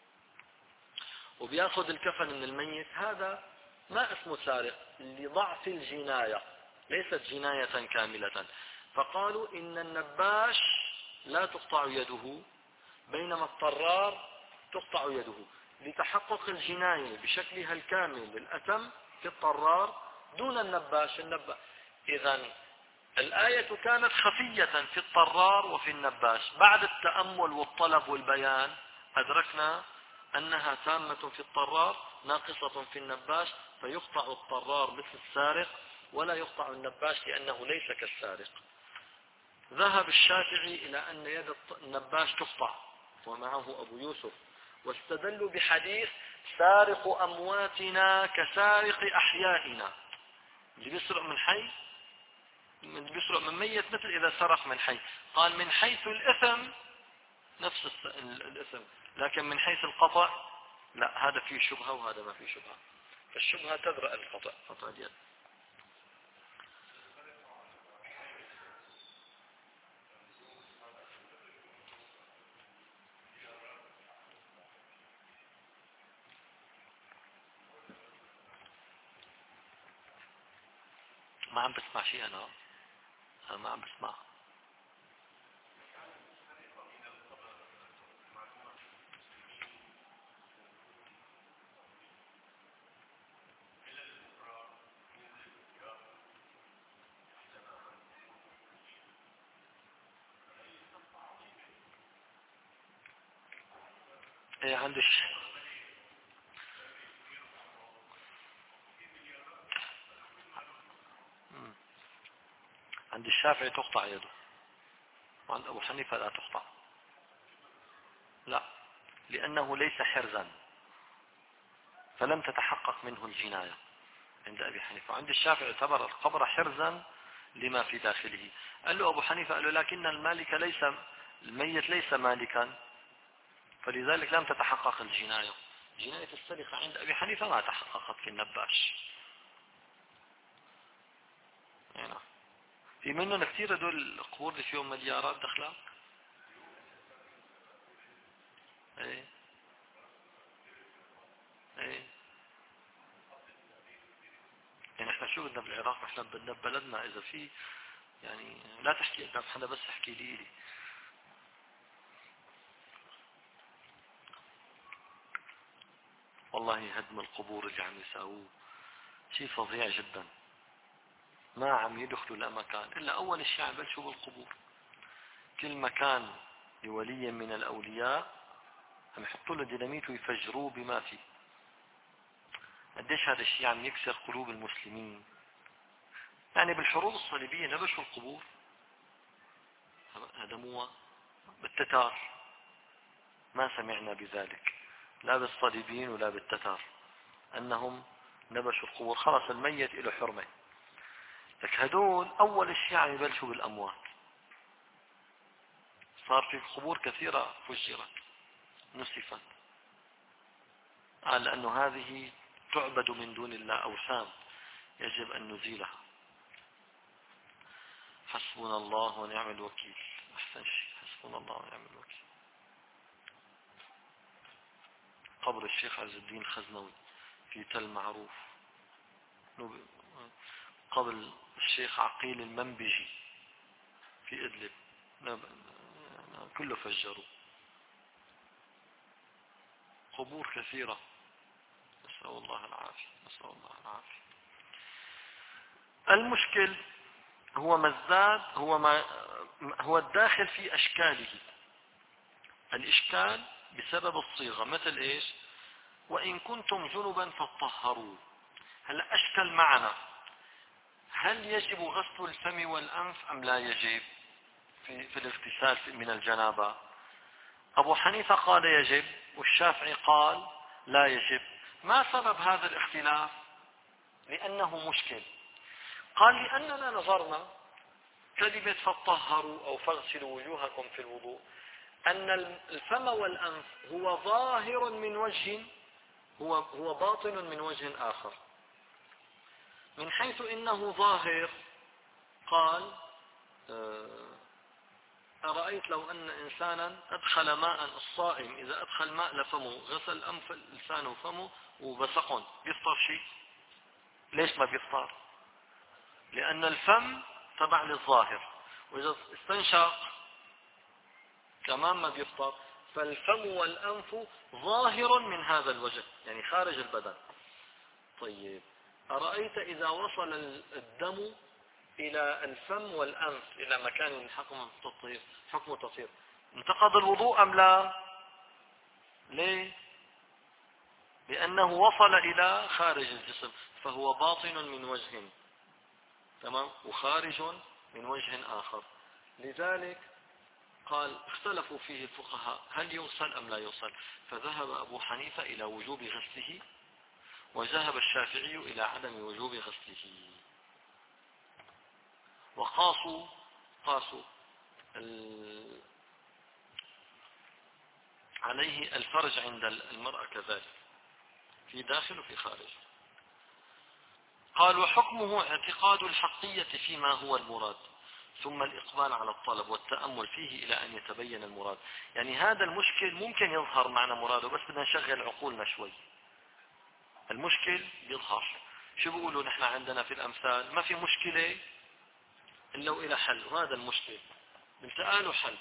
وبياخذ الكفن من الميت هذا ما اسمه سارق لضعف الجناية، ليست جناية كاملة. فقالوا إن النباش لا تقطع يده بينما الطرار تقطع يده لتحقق الجناية بشكلها الكامل الأتم في الطرار دون النباش. النباش إذن الآية كانت خفية في الطرار وفي النباش، بعد التأمل والطلب والبيان أدركنا أنها تامة في الطرار ناقصة في النباش فيقطع الطرار مثل السارق، ولا يقطع النباش لأنه ليس كالسارق. ذهب الشافعي إلى أن يد النباش تقطع ومعه أبو يوسف، واستدلوا بحديث سارق أمواتنا كسارق أحيائنا. اللي بيسرق من حي اللي بيسرق من ميت مثل إذا سرق من حي. قال من حيث الإثم نفس الإثم، لكن من حيث القطع لا، هذا فيه شبهة وهذا ما فيه شبهة، فالشبهة تدرأ القطع، قطع اليد. ما عم بسمع شيء أنا, أنا ما عم بسمع. ايه عندش عند الشافعي تقطع يده، وعند أبو حنيفة لا تقطع. لا، لأنه ليس حرزا فلم تتحقق منه الجناية عند أبي حنيفة. عند الشافعي اعتبر القبر حرزا لما في داخله. قال له أبو حنيفة قال له لكن المالك ليس الميت ليس مالكا، فلذلك لم تتحقق الجناية. جناية السرقة عند أبي حنيفة ما تحققت في النباش. يعني في منهم كثير هدول القبور اللي فيهم مليارات دخلها. ايه ايه يعني احنا شو بدنا بالعراق؟ احنا بدنا ببلدنا اذا في يعني لا تحكي قدام حدا، بس احكي لي لي. والله هدم القبور اللي عم يساووه شيء فظيع جدا. ما عم يدخلوا لا مكان الا اول شيء عم يبلشوا بالقبور. كل مكان لولي من الاولياء عم يحطوا له ديناميت ويفجروه بما فيه. قديش هذا الشيء عم يكسر قلوب المسلمين. يعني بالحروب الصليبية نبشوا القبور، هدموها. بالتتار ما سمعنا بذلك، لا بالصليبيين ولا بالتتار، أنهم نبشوا القبور. خلص الميت له حرمة. لك هدول أول شيء عم يبلشوا بالأموات. صار في قبور كثيرة فجرت نسفت، قال لأنه هذه تعبد من دون الله أوثان يجب أن نزيلها. حسبنا الله ونعم الوكيل. أحسن شيء، حسبنا الله ونعم الوكيل. قبر الشيخ عز الدين الخزنوي في تل معروف. قبر الشيخ عقيل المنبجي في إدلب كله فجروا. قبور كثيرة، نسأل الله العافية، نسأل الله العافية. المشكل هو مزداد، هو ما هو الداخل في أشكاله. الإشكال بسبب الصيغة، مثل إيش؟ وإن كنتم جنبا فاطهروا. هلا أشكل معنا، هل يجب غسل الفم والأنف أم لا يجب في, في الاغتسال من الجنابة؟ أبو حنيفة قال يجب، والشافعي قال لا يجب. ما سبب هذا الاختلاف؟ لأنه مشكل. قال لأننا نظرنا كلمة فطهروا أو فاغسلوا وجوهكم في الوضوء، أن الفم والأنف هو ظاهر من وجه، هو, هو باطن من وجه آخر. من حيث إنه ظاهر قال أرأيت لو أن إنسانا أدخل ماء، الصائم إذا أدخل ماء لفمه غسل أنف لسانه وفمه وبصقن، بيفطر شيء؟ ليش ما بيفطر؟ لأن الفم تبع للظاهر، وإذا استنشق كمان ما بيفطر. فالفم والأنف ظاهر من هذا الوجه، يعني خارج البدن. طيب أرأيت إذا وصل الدم إلى الفم والأنف إلى مكان حكم التطهير، حكم التطهير، انتقض الوضوء أم لا؟ ليه؟ لأنه وصل إلى خارج الجسم، فهو باطن من وجه، تمام، وخارج من وجه آخر. لذلك قال اختلفوا فيه الفقهاء هل يغسل أم لا يغسل، فذهب أبو حنيفة إلى وجوب غسله، وذهب الشافعي إلى عدم وجوب غسله. وقاسوا قاسوا عليه الفرج عند المرأة كذلك، في داخل وفي خارج. قال وحكمه اعتقاد الحقية فيما هو المراد، ثم الإقبال على الطلب والتأمل فيه إلى أن يتبين المراد. يعني هذا المشكل ممكن يظهر معنا مراده، بس بدنا نشغل عقولنا شوي. المشكل يظهر، شو بيقولوا نحن عندنا في الأمثال؟ ما في مشكلة إلا وإلى حل، وهذا المشكل التقى له حل،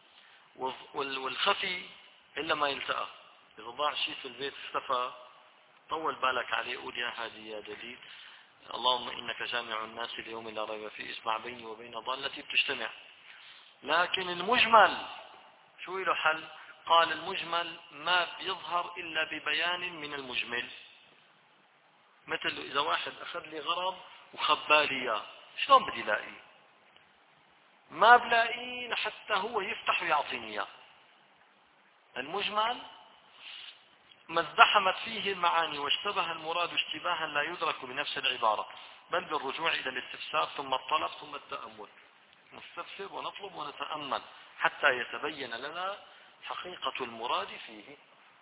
والخفي إلا ما يلتقى. إذا ضاع شيء في البيت اختفى، طول بالك عليه، قول يا هادي يا دليل، اللهم إنك جامع الناس ليوم لا ريب فيه، اسمع بيني وبين ضالتي بتجتمع. لكن المجمل شو له حل؟ قال المجمل ما بيظهر إلا ببيان من المجمل. مثل إذا واحد أخذ لي غرض وخبالي إياه، شلون بدي لاقيه؟ ما بلاقيه لحتى هو يفتح ويعطيني إياه. المجمل ما ازدحمت فيه المعاني واشتبه المراد اشتباها لا يدرك بنفس العبارة، بل بالرجوع إلى الاستفسار ثم الطلب ثم التأمل. نستفسر ونطلب ونتأمل حتى يتبين لنا حقيقة المراد فيه.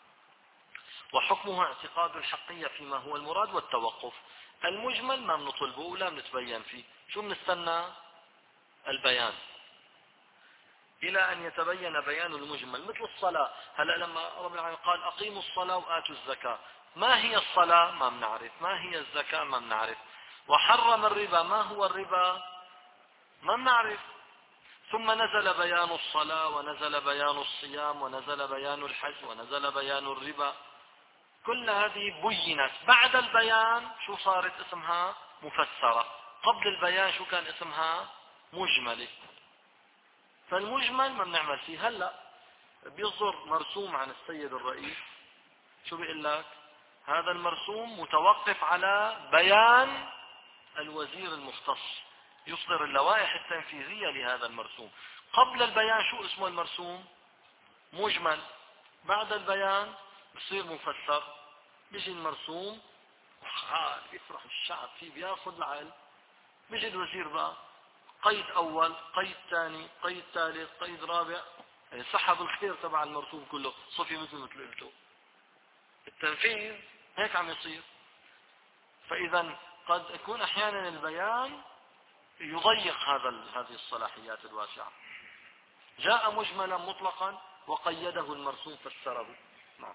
وحكمه اعتقاد الحقية فيما هو المراد والتوقف. المجمل ما بنطلبه ولا بنتبين فيه، شو بنستنى؟ البيان، إلى أن يتبين بيان المجمل. مثل الصلاة، هلأ لما رب العالمين قال أقيموا الصلاة وآتوا الزكاة، ما هي الصلاة؟ ما بنعرف. ما هي الزكاة؟ ما بنعرف. وحرم الربا، ما هو الربا؟ ما بنعرف. ثم نزل بيان الصلاة، ونزل بيان الصيام، ونزل بيان الحج، ونزل بيان الربا. كل هذه بينت. بعد البيان شو صارت اسمها؟ مفسرة. قبل البيان شو كان اسمها؟ مجملة. فالمجمل ما بنعمل فيه. هلأ بيصدر مرسوم عن السيد الرئيس، شو بيقول لك؟ هذا المرسوم متوقف على بيان الوزير المختص، يصدر اللوائح التنفيذية لهذا المرسوم. قبل البيان شو اسمه المرسوم؟ مجمل. بعد البيان بصير مفسر. بيجي المرسوم وحال يفرح الشعب فيه، بياخذ العلم. بيجي الوزير بقى، قيد أول، قيد ثاني، قيد ثالث، قيد رابع، يعني سحب الخير تبع المرسوم كله، صفي مثل مثل قلته. التنفيذ هيك عم يصير. فإذا قد يكون أحيانا البيان يضيق هذا هذه الصلاحيات الواسعة. جاء مجملا مطلقا وقيده المرسوم فسره. نعم.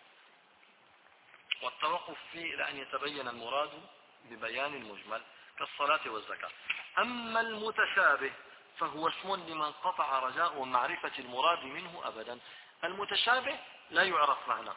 والتوقف فيه إلى أن يتبين المراد ببيان المجمل كالصلاة والزكاة. أما المتشابه فهو اسم لمن قطع رجاء معرفة المراد منه أبدا. المتشابه لا يعرف معناه،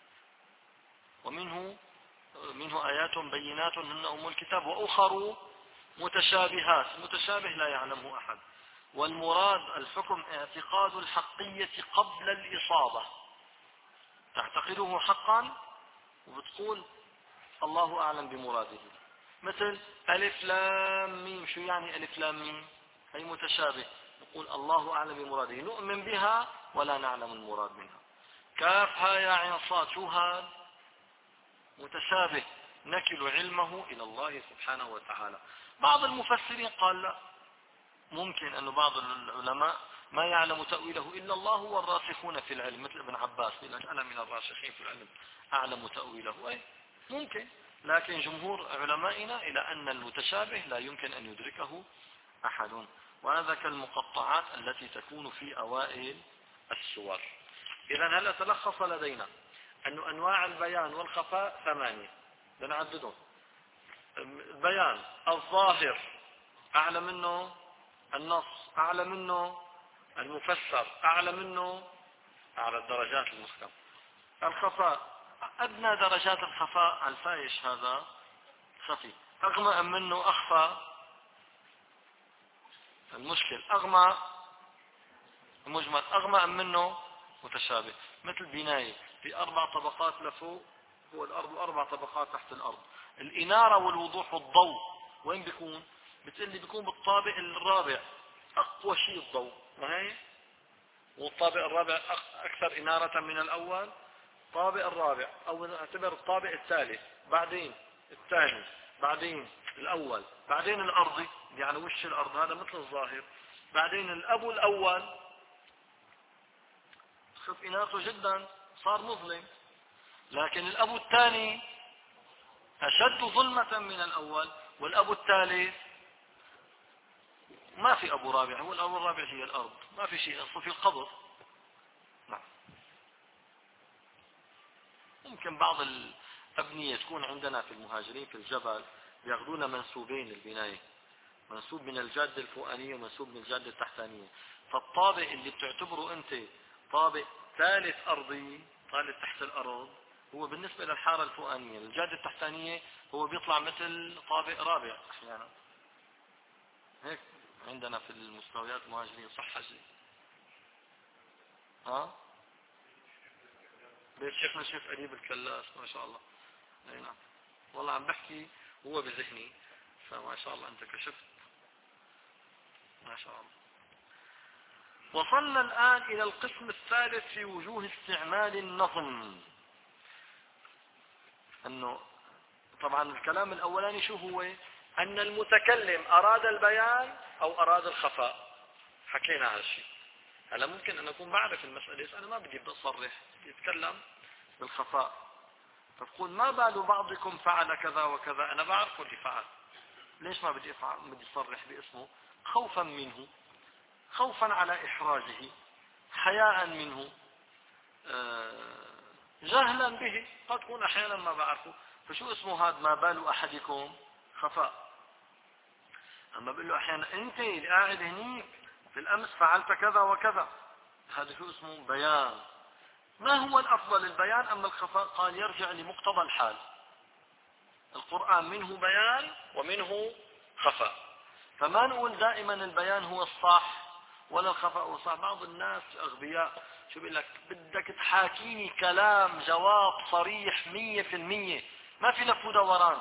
ومنه منه آيات بينات هن أم الكتاب وأخر متشابهات. متشابه لا يعلمه أحد. والمراد الحكم اعتقاد الحقية قبل الإصابة، تعتقده حقا وبتقول الله أعلم بمراده. مثل ألف لام ميم، شو يعني ألف لام ميم؟ هي متشابه، نقول الله أعلم بمراده، نؤمن بها ولا نعلم المراد منها. كاف ها يا عين صاد، شو هذا؟ متشابه، نكل علمه إلى الله سبحانه وتعالى. بعض المفسرين قال لا، ممكن أن بعض العلماء ما يعلم تأويله إلا الله والراسخون في العلم، مثل ابن عباس يقول لك أنا من الراسخين في العلم أعلم تأويله. أي ممكن، لكن جمهور علمائنا إلى أن المتشابه لا يمكن أن يدركه أحد. وهذا كالمقطعات التي تكون في أوائل السور. إذا هل تلخص لدينا أن أنواع البيان والخفاء ثمانية، بنعددهم. البيان الظاهر أعلى منه النص، أعلى منه المفسر، أعلى منه أعلى الدرجات المحكم. الخفاء أدنى درجات الخفاء الفايش، هذا خفي. أغمى منه أخفى المشكل، أغمى مجمل، أغمى منه متشابه. مثل بناية في أربع طبقات لفوق فوق الأرض وأربع طبقات تحت الأرض. الإنارة والوضوح والضوء وين بيكون؟ بتقول لي بيكون بالطابق الرابع، أقوى شيء الضوء، ما هي؟ والطابق الرابع أكثر إنارة من الأول. الطابق الرابع أو اعتبر الطابق الثالث، بعدين الثاني، بعدين الأول، بعدين الأرضي، يعني وش الأرض هذا مثل الظاهر، بعدين الأب الأول خف إنارته جدا صار مظلم، لكن الأب الثاني أشد ظلمة من الأول، والأب الثالث ما في أبو رابع، هو الأب الرابع هي الأرض، ما في شيء أصلا في القبر. نعم. ممكن بعض الأبنية تكون عندنا في المهاجرين في الجبل ياخذون منسوبين للبناية، منسوب من الجادة الفوقانية ومنسوب من الجادة التحتانية، فالطابق اللي بتعتبره أنت طابق ثالث أرضي، ثالث تحت الأرض، هو بالنسبة للحارة الفوقانية الجادة التحتانية هو بيطلع مثل طابق رابع أحيانا. هيك عندنا في المستويات المهاجرين، صح حجي؟ ها؟ بيت شيخنا الشيخ قريب الكلاس، ما شاء الله. اي نعم، والله عم بحكي هو بذهني، فما شاء الله انت كشفت، ما شاء الله. وصلنا الآن إلى القسم الثالث في وجوه استعمال النظم. أنه طبعا الكلام الأولاني شو هو؟ أن المتكلم أراد البيان أو أراد الخفاء، حكينا هذا الشيء. هلا ممكن أن أكون بعرف المسألة، أنا ما بدي أصرح، يتكلم بالخفاء، فتقول ما بال بعضكم فعل كذا وكذا، أنا بعرف اللي فعل، ليش ما بدي أفعل، بدي أصرح باسمه؟ خوفا منه، خوفا على إحراجه، حياء منه، جهلا به، قد تكون أحيانا ما بعرفه. فشو اسمه هذا؟ ما بال أحدكم خفاء. أما بقول له أحيانا أنت اللي قاعد هنيك في الأمس فعلت كذا وكذا، هذا شو اسمه؟ بيان. ما هو الأفضل، البيان أم الخفاء؟ قال يرجع لمقتضى الحال. القرآن منه بيان ومنه خفاء، فما نقول دائما البيان هو الصح ولا الخفاء هو الصح. بعض الناس أغبياء شو بيقول لك؟ بدك تحاكيني كلام جواب صريح مية في المية، ما في لف ودوران.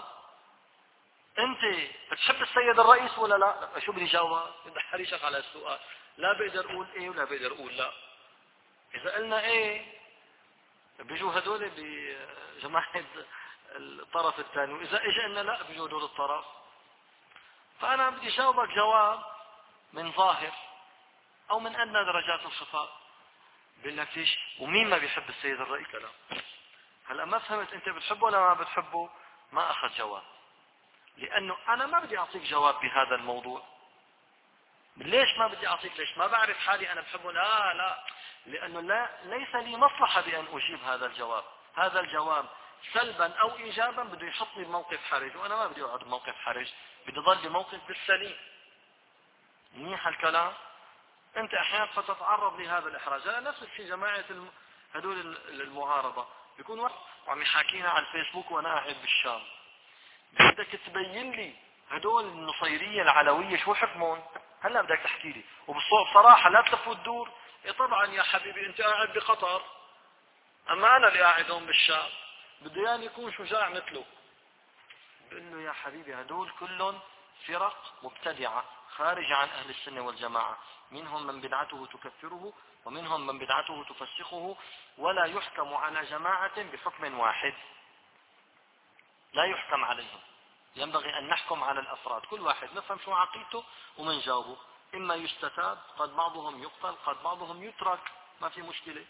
انت بتحب السيد الرئيس ولا لا؟ شو بدي جاوب؟ بدي حريشك على السؤال، لا بقدر اقول ايه ولا بقدر اقول لا. اذا قلنا ايه بيجوا هدول بجماعة الطرف الثاني، واذا اجى قلنا لا بيجوا هدول الطرف. فانا بدي جاوبك جواب من ظاهر او من ادنى درجات الخفاء. بقول لك ليش؟ ومين ما بيحب السيد الرئيس؟ لا. هلا ما فهمت انت بتحبه ولا ما بتحبه؟ ما اخذ جواب، لانه انا ما بدي اعطيك جواب بهذا الموضوع. ليش ما بدي اعطيك؟ ليش؟ ما بعرف حالي انا بحبه؟ لا لا، لانه لا ليس لي مصلحة بان اجيب هذا الجواب. هذا الجواب سلبا او ايجابا بده يحطني بموقف حرج، وانا ما بدي اقعد بموقف حرج، بدي ضل بموقف بالسليم. منيح الكلام؟ انت احيانا فتتعرض لهذا الاحراج. هذا نفس الشيء جماعة الم... هدول المعارضة بيكون واحد وعم يحاكينا على الفيسبوك وانا قاعد بالشام، بدك تبين لي هدول النصيرية العلوية شو حكمهم؟ هلا بدك تحكي لي وبالصوت صراحة، لا تلف وتدور. إيه طبعا يا حبيبي انت قاعد بقطر، اما انا اللي قاعد هون بالشام، بده يعني يكون شجاع مثله. بقول له يا حبيبي هدول كلهم فرق مبتدعة خارجة عن اهل السنة والجماعة، منهم من بدعته تكفره ومنهم من بدعته تفسخه، ولا يحكم على جماعة بحكم واحد، لا يحكم عليهم، ينبغي أن نحكم على الأفراد، كل واحد نفهم شو عقيدته ومن جاوبه، إما يستتاب، قد بعضهم يقتل، قد بعضهم يترك، ما في مشكلة.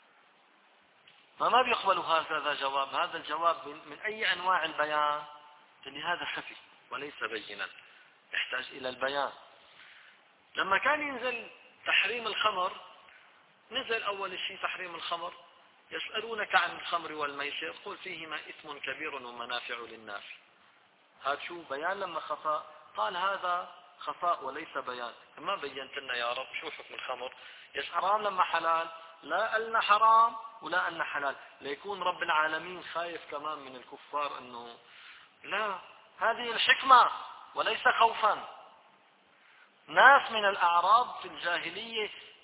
فما بيقبلوا هذا جواب. هذا الجواب من, من أي أنواع البيان؟ اللي هذا خفي وليس بينا، يحتاج إلى البيان. لما كان ينزل تحريم الخمر، نزل أول شيء تحريم الخمر، يسألونك عن الخمر والميسر قل فيهما إثم كبير ومنافع للناس. هذا شو بيان لما خفاء؟ قال هذا خفاء وليس بيان. ما بينت لنا يا رب شو حكم الخمر؟ يس حرام لما حلال؟ لا قلنا حرام ولا قلنا حلال، ليكون رب العالمين خايف كمان من الكفار انه لا، هذه الحكمة وليس خوفا. ناس من الأعراب في الجاهلية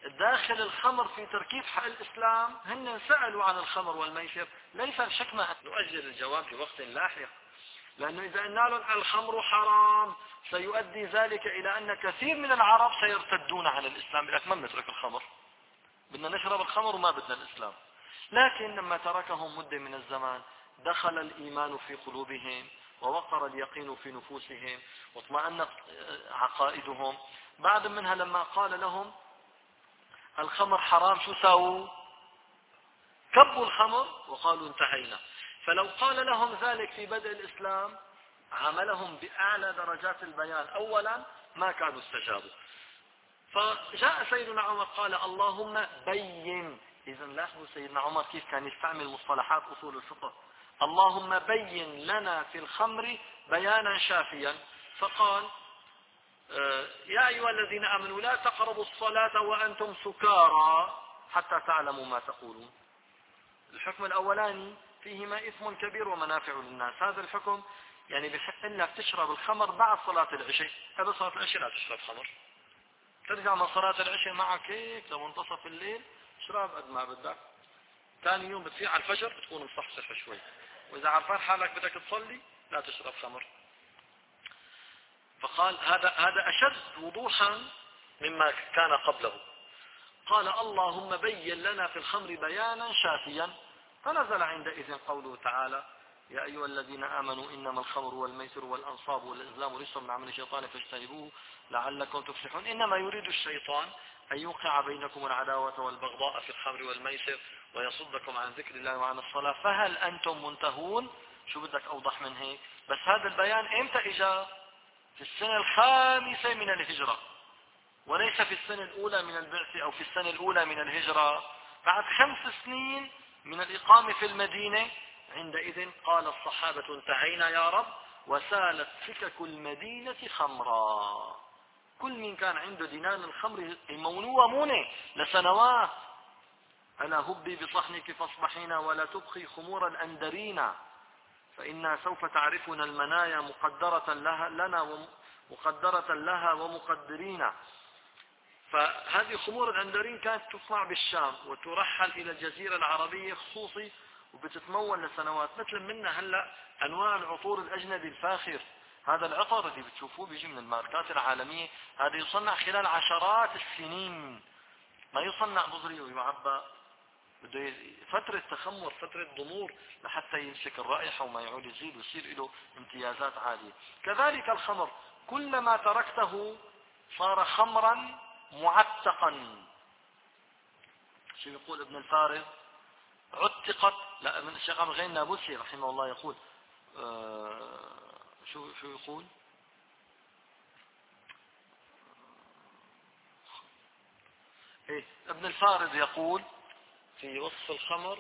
داخل الخمر في تركيب الإسلام هن سألوا عن الخمر والميسر، ليس الحكمة أن نؤجل الجواب لوقت لاحق، لأنه إذا قلنا لهم الخمر حرام سيؤدي ذلك إلى أن كثير من العرب سيرتدون عن الإسلام، لك ما بنترك الخمر، بدنا نشرب الخمر وما بدنا الإسلام. لكن لما تركهم مدة من الزمان دخل الإيمان في قلوبهم ووقر اليقين في نفوسهم واطمأنت عقائدهم. بعد منها لما قال لهم الخمر حرام شو ساووا؟ كبوا الخمر وقالوا انتهينا. فلو قال لهم ذلك في بدء الإسلام عاملهم بأعلى درجات البيان أولا ما كانوا استجابوا. فجاء سيدنا عمر قال اللهم بين. إذا لاحظوا سيدنا عمر كيف كان يستعمل مصطلحات أصول الفقه. اللهم بين لنا في الخمر بيانا شافيا. فقال يا أيها الذين آمنوا لا تقربوا الصلاة وأنتم سكارى حتى تعلموا ما تقولون. الحكم الأولاني فيهما إثم كبير ومنافع للناس. هذا الحكم يعني بحق انك تشرب الخمر بعد صلاة العشاء. قبل صلاة العشاء لا تشرب خمر. ترجع من صلاة العشاء معك هيك لمنتصف الليل اشرب قد ما بدك. ثاني يوم بتصير على الفجر بتكون مصحصح شوي. وإذا عرفان حالك بدك تصلي لا تشرب خمر. فقال هذا هذا أشد وضوحا مما كان قبله. قال اللهم بين لنا في الخمر بيانا شافيا. فنزل عندئذ قوله تعالى يا أيها الذين آمنوا إنما الخمر والميسر والأنصاب والأزلام رجس من عمل الشيطان فاجتنبوه لعلكم تفلحون. إنما يريد الشيطان أن يوقع بينكم العداوة والبغضاء في الخمر والميسر ويصدكم عن ذكر الله وعن الصلاة فهل أنتم منتهون. شو بدك أوضح من هيك؟ بس هذا البيان إمتى إجا؟ في السنة الخامسة من الهجرة، وليس في السنة الأولى من البعث أو في السنة الأولى من الهجرة. بعد خمس سنين من الإقامة في المدينة عندئذ قال الصحابة انتهينا يا رب وسالت سكك المدينة خمرا. كل من كان عنده دينان الخمر المونوة مونة لسنوات. ألا هبي بصحنك فاصبحينا ولا تبخي خمور الأندرينا فإنها سوف تعرفنا المنايا مقدرة لها لنا ومقدرة لها ومقدرين. فهذه خمور الأندرين كانت تصنع بالشام وترحل إلى الجزيرة العربية خصوصي وبتتمول لسنوات. مثل منا هلأ أنواع العطور الأجنبي الفاخر. هذا العطر اللي بتشوفوه بيجي من الماركات العالمية هذا يصنع خلال عشرات السنين، ما يصنع بظري ويعبى. بده فترة تخمر فترة ضمور لحتى يمسك الرائحة وما يعود يزيد ويصير له امتيازات عالية. كذلك الخمر كلما تركته صار خمرا معتقا. شو يقول ابن الفارض؟ عتقت. لا من الشيخ عبد الغني النابلسي رحمه الله يقول آه شو شو يقول؟ إيه ابن الفارض يقول في وصف الخمر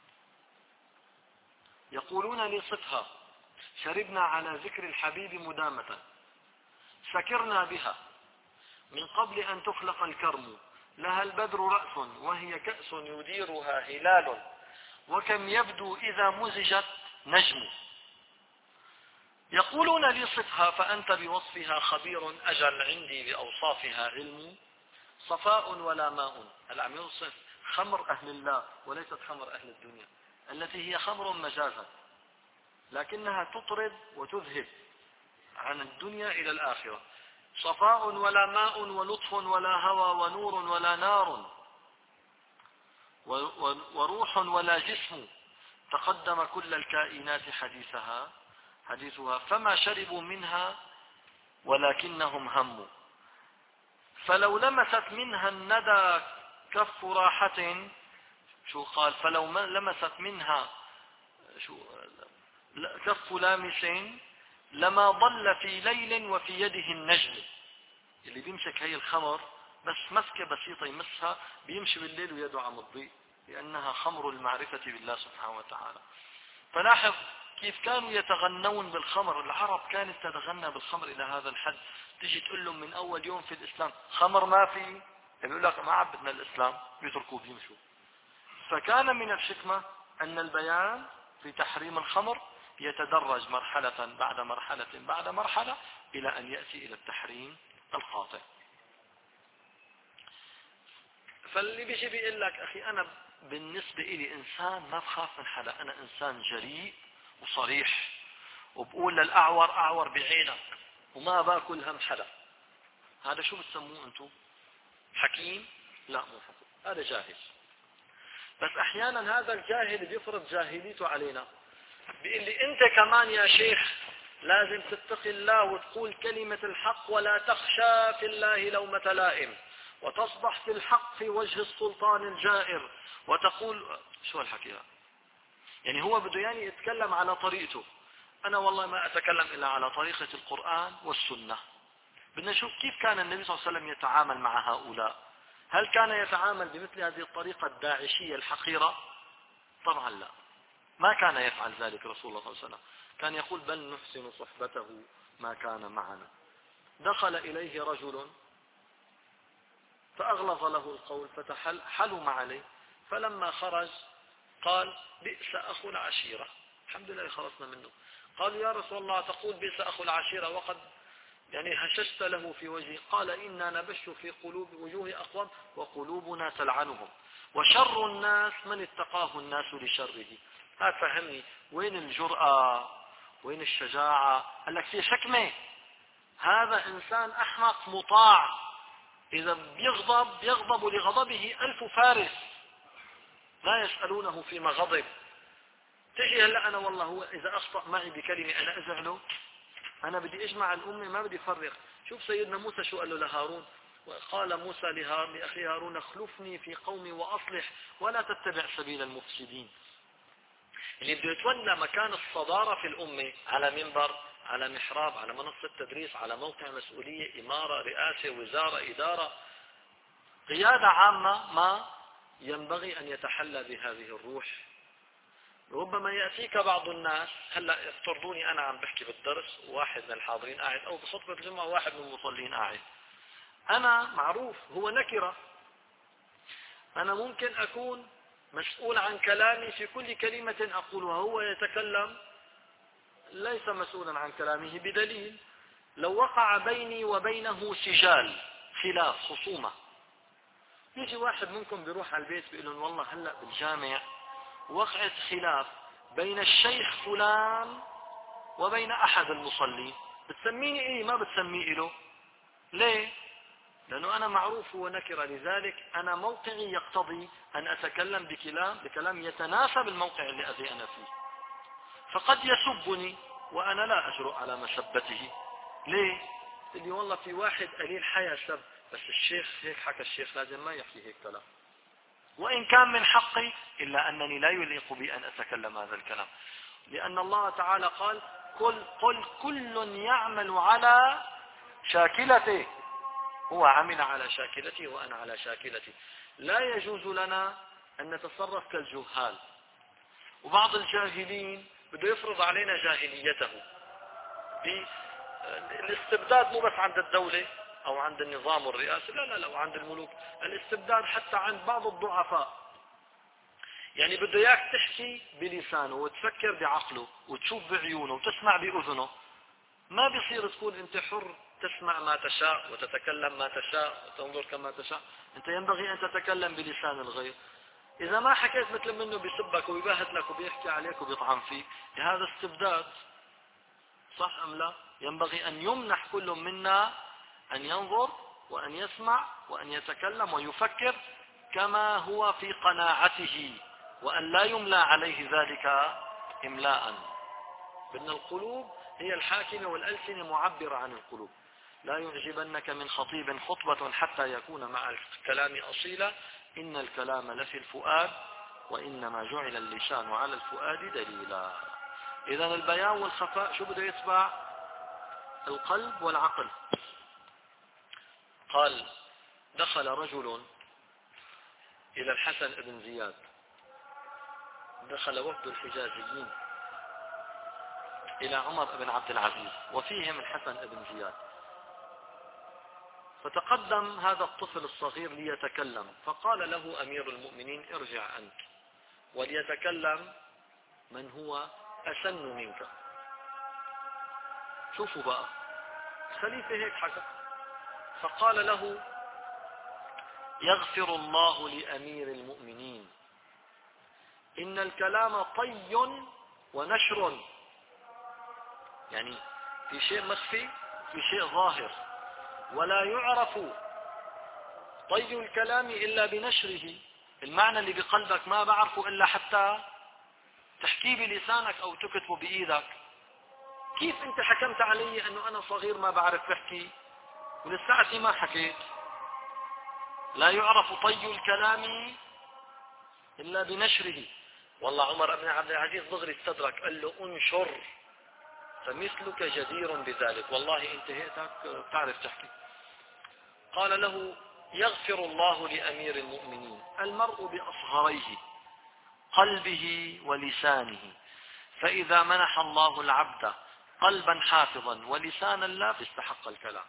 يقولون لصفها شربنا على ذكر الحبيب مدامة سكرنا بها من قبل أن تخلق الكرم لها البدر رأس وهي كأس يديرها هلال وكم يبدو إذا مزجت نجم. يقولون لي صفها فأنت بوصفها خبير أجل عندي بأوصافها علم صفاء ولا ماء. هلا عم يوصف خمر أهل الله وليست خمر أهل الدنيا التي هي خمر مجازا لكنها تطرد وتذهب عن الدنيا إلى الآخرة. صفاء ولا ماء ولطف ولا هوى ونور ولا نار وروح ولا جسم تقدم كل الكائنات حديثها حديثها فما شربوا منها ولكنهم هموا. فلو لمست منها الندى كف راحة. شو قال؟ فلو لمست منها شو كف لامس لما ضل في ليل وفي يده النجم. اللي بيمسك هي الخمر بس مسكة بسيطة يمسها بيمشي بالليل ويده عم تضيء لأنها خمر المعرفة بالله سبحانه وتعالى. فلاحظ كيف كانوا يتغنون بالخمر. العرب كانت تتغنى بالخمر إلى هذا الحد. تيجي تقول لهم من أول يوم في الإسلام خمر ما في، يقول لك ما عبدنا الإسلام بيتركوه بيمشوا. فكان من الحكمة أن البيان في تحريم الخمر يتدرج مرحلة بعد مرحلة بعد مرحلة إلى أن يأتي إلى التحريم القاطع. فاللي بيجي بيقول لك أخي أنا بالنسبة إلي إنسان ما بخاف من حدا، أنا إنسان جريء وصريح، وبقول للأعور أعور بعينك وما باكل هم حدا، هذا شو بتسموه أنتم؟ حكيم؟ لا مو حكيم، هذا جاهل. بس أحيانا هذا الجاهل بيفرض جاهليته علينا، بيقول لي أنت كمان يا شيخ لازم تتقي الله وتقول كلمة الحق ولا تخشى في الله لومة لائم، وتصبح في الحق في وجه السلطان الجائر، وتقول شو هالحكي هذا؟ يعني هو بده يعني يتكلم على طريقته. أنا والله ما أتكلم إلا على طريقة القرآن والسنة. بدنا نشوف كيف كان النبي صلى الله عليه وسلم يتعامل مع هؤلاء. هل كان يتعامل بمثل هذه الطريقة الداعشية الحقيرة؟ طبعا لا، ما كان يفعل ذلك رسول الله صلى الله عليه وسلم. كان يقول بل نحسن صحبته ما كان معنا. دخل إليه رجل فأغلظ له القول فتحلم عليه، فلما خرج قال بئس أخو العشيرة. الحمد لله خلصنا منه. قال يا رسول الله تقول بئس أخو العشيرة وقد يعني هششت له في وجهه. قال إنا نبش في قلوب وجوه أقوام وقلوبنا تلعنهم، وشر الناس من اتقاه الناس لشره. هذا فهمني وين الجرأة وين الشجاعة؟ قال لك في حكمة، هذا إنسان أحمق مطاع، إذا بيغضب يغضب لغضبه ألف فارس لا يسألونه فيما غضب. تجي هلا أنا والله هو إذا أخطأ معي بكلمة أنا أزعله؟ أنا بدي أجمع الأمة ما بدي أفرق. شوف سيدنا موسى شو قال له لهارون، وقال موسى لأخي هارون اخلفني في قومي وأصلح ولا تتبع سبيل المفسدين. اللي بده يتولى مكان الصدارة في الأمة على منبر، على محراب، على منصة تدريس، على موقع مسؤولية، إمارة، رئاسة، وزارة، إدارة، قيادة عامة، ما ينبغي أن يتحلى بهذه الروح. ربما يأتيك بعض الناس، هلا افترضوني أنا عم بحكي بالدرس وواحد من الحاضرين قاعد، أو بخطبة الجمعة واحد من المصلين قاعد، أنا معروف هو نكرة، أنا ممكن أكون مسؤول عن كلامي في كل كلمة أقولها، هو يتكلم ليس مسؤولا عن كلامه، بدليل لو وقع بيني وبينه سجال خلاف خصومة، يجي واحد منكم بيروح على البيت بيقول لهم والله هلأ بالجامع وقعت خلاف بين الشيخ فلان وبين أحد المصلين، بتسميني إيه؟ ما بتسميه له. ليه؟ لأنه أنا معروف هو نكرة، لذلك أنا موقعي يقتضي أن أتكلم بكلام بكلام يتناسب الموقع اللي أذي أنا فيه. فقد يسبني وأنا لا أجرؤ على مسبته. ليه؟ اللي والله في واحد قليل حياة سب، بس الشيخ هيك حكى، الشيخ لازم ما يحكي هيك كلام، وإن كان من حقي إلا أنني لا يليق بي أن أتكلم هذا الكلام، لأن الله تعالى قال قل, قل كل يعمل على شاكلته، هو عمل على شاكلته وأنا على شاكلتي. لا يجوز لنا أن نتصرف كالجهال. وبعض الجاهلين بده يفرض علينا جاهليته. الاستبداد مو بس عند الدولة أو عند النظام والرئاسة، لا لا لا، وعند الملوك. الاستبداد حتى عند بعض الضعفاء، يعني بده اياك تحكي بلسانه وتفكر بعقله وتشوف بعيونه وتسمع بأذنه. ما بيصير تكون انت حر تسمع ما تشاء وتتكلم ما تشاء وتنظر كما تشاء. انت ينبغي ان تتكلم بلسان الغير. اذا ما حكيت مثل منه بيسبك ويباهت وبيحكي عليك وبيطعن فيك، هذا استبداد، صح ام لا؟ ينبغي ان يمنح كل منا ان ينظر وان يسمع وان يتكلم ويفكر كما هو في قناعته، وأن لا يملى عليه ذلك إملاء. بأن القلوب هي الحاكمة والألسنة معبرة عن القلوب. لا يعجبنك من خطيب خطبة حتى يكون مع الكلام أصيلا، إن الكلام لفي الفؤاد وإنما جعل اللسان على الفؤاد دليلا. إذن البيان والخفاء شو بده يتبع؟ القلب والعقل. قال دخل رجل إلى الحسن بن زياد، دخل وفد الحجازيين إلى عمر بن عبد العزيز وفيهم الحسن بن زياد، فتقدم هذا الطفل الصغير ليتكلم، فقال له أمير المؤمنين ارجع أنت وليتكلم من هو أسن منك. شوفوا بقى خليفة هيك حكى. فقال له يغفر الله لأمير المؤمنين. إن الكلام طي ونشر، يعني في شيء مخفي في شيء ظاهر، ولا يعرف طي الكلام إلا بنشره. المعنى اللي بقلبك ما بعرفه إلا حتى تحكيه بلسانك أو تكتبه بإيدك. كيف أنت حكمت علي أنه أنا صغير ما بعرف بحكي ولساتي ما حكيت؟ لا يعرف طي الكلام إلا بنشره. والله عمر بن عبد العزيز دغري استدرك، قال له انشر فمثلك جدير بذلك، والله انت هيك بتعرف تحكي. قال له يغفر الله لأمير المؤمنين المرء بأصغريه قلبه ولسانه، فإذا منح الله العبد قلبا حافظا ولسانا لا فاستحق الكلام.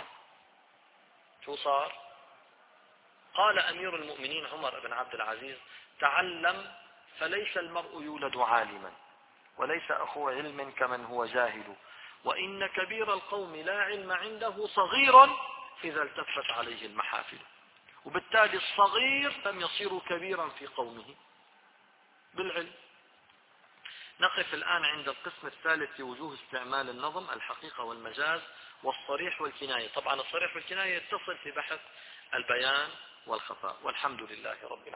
شو صار؟ قال أمير المؤمنين عمر بن عبد العزيز تعلم فليس المرء يولد عالما، وليس أخو علم كمن هو جاهل، وإن كبير القوم لا علم عنده صغير إذا التفت عليه المحافل. وبالتالي الصغير لم يصير كبيرا في قومه بالعلم. نقف الآن عند القسم الثالث في وجوه استعمال النظم: الحقيقة والمجاز والصريح والكناية. طبعا الصريح والكناية يتصل في بحث البيان والخفاء. والحمد لله رب العالمين.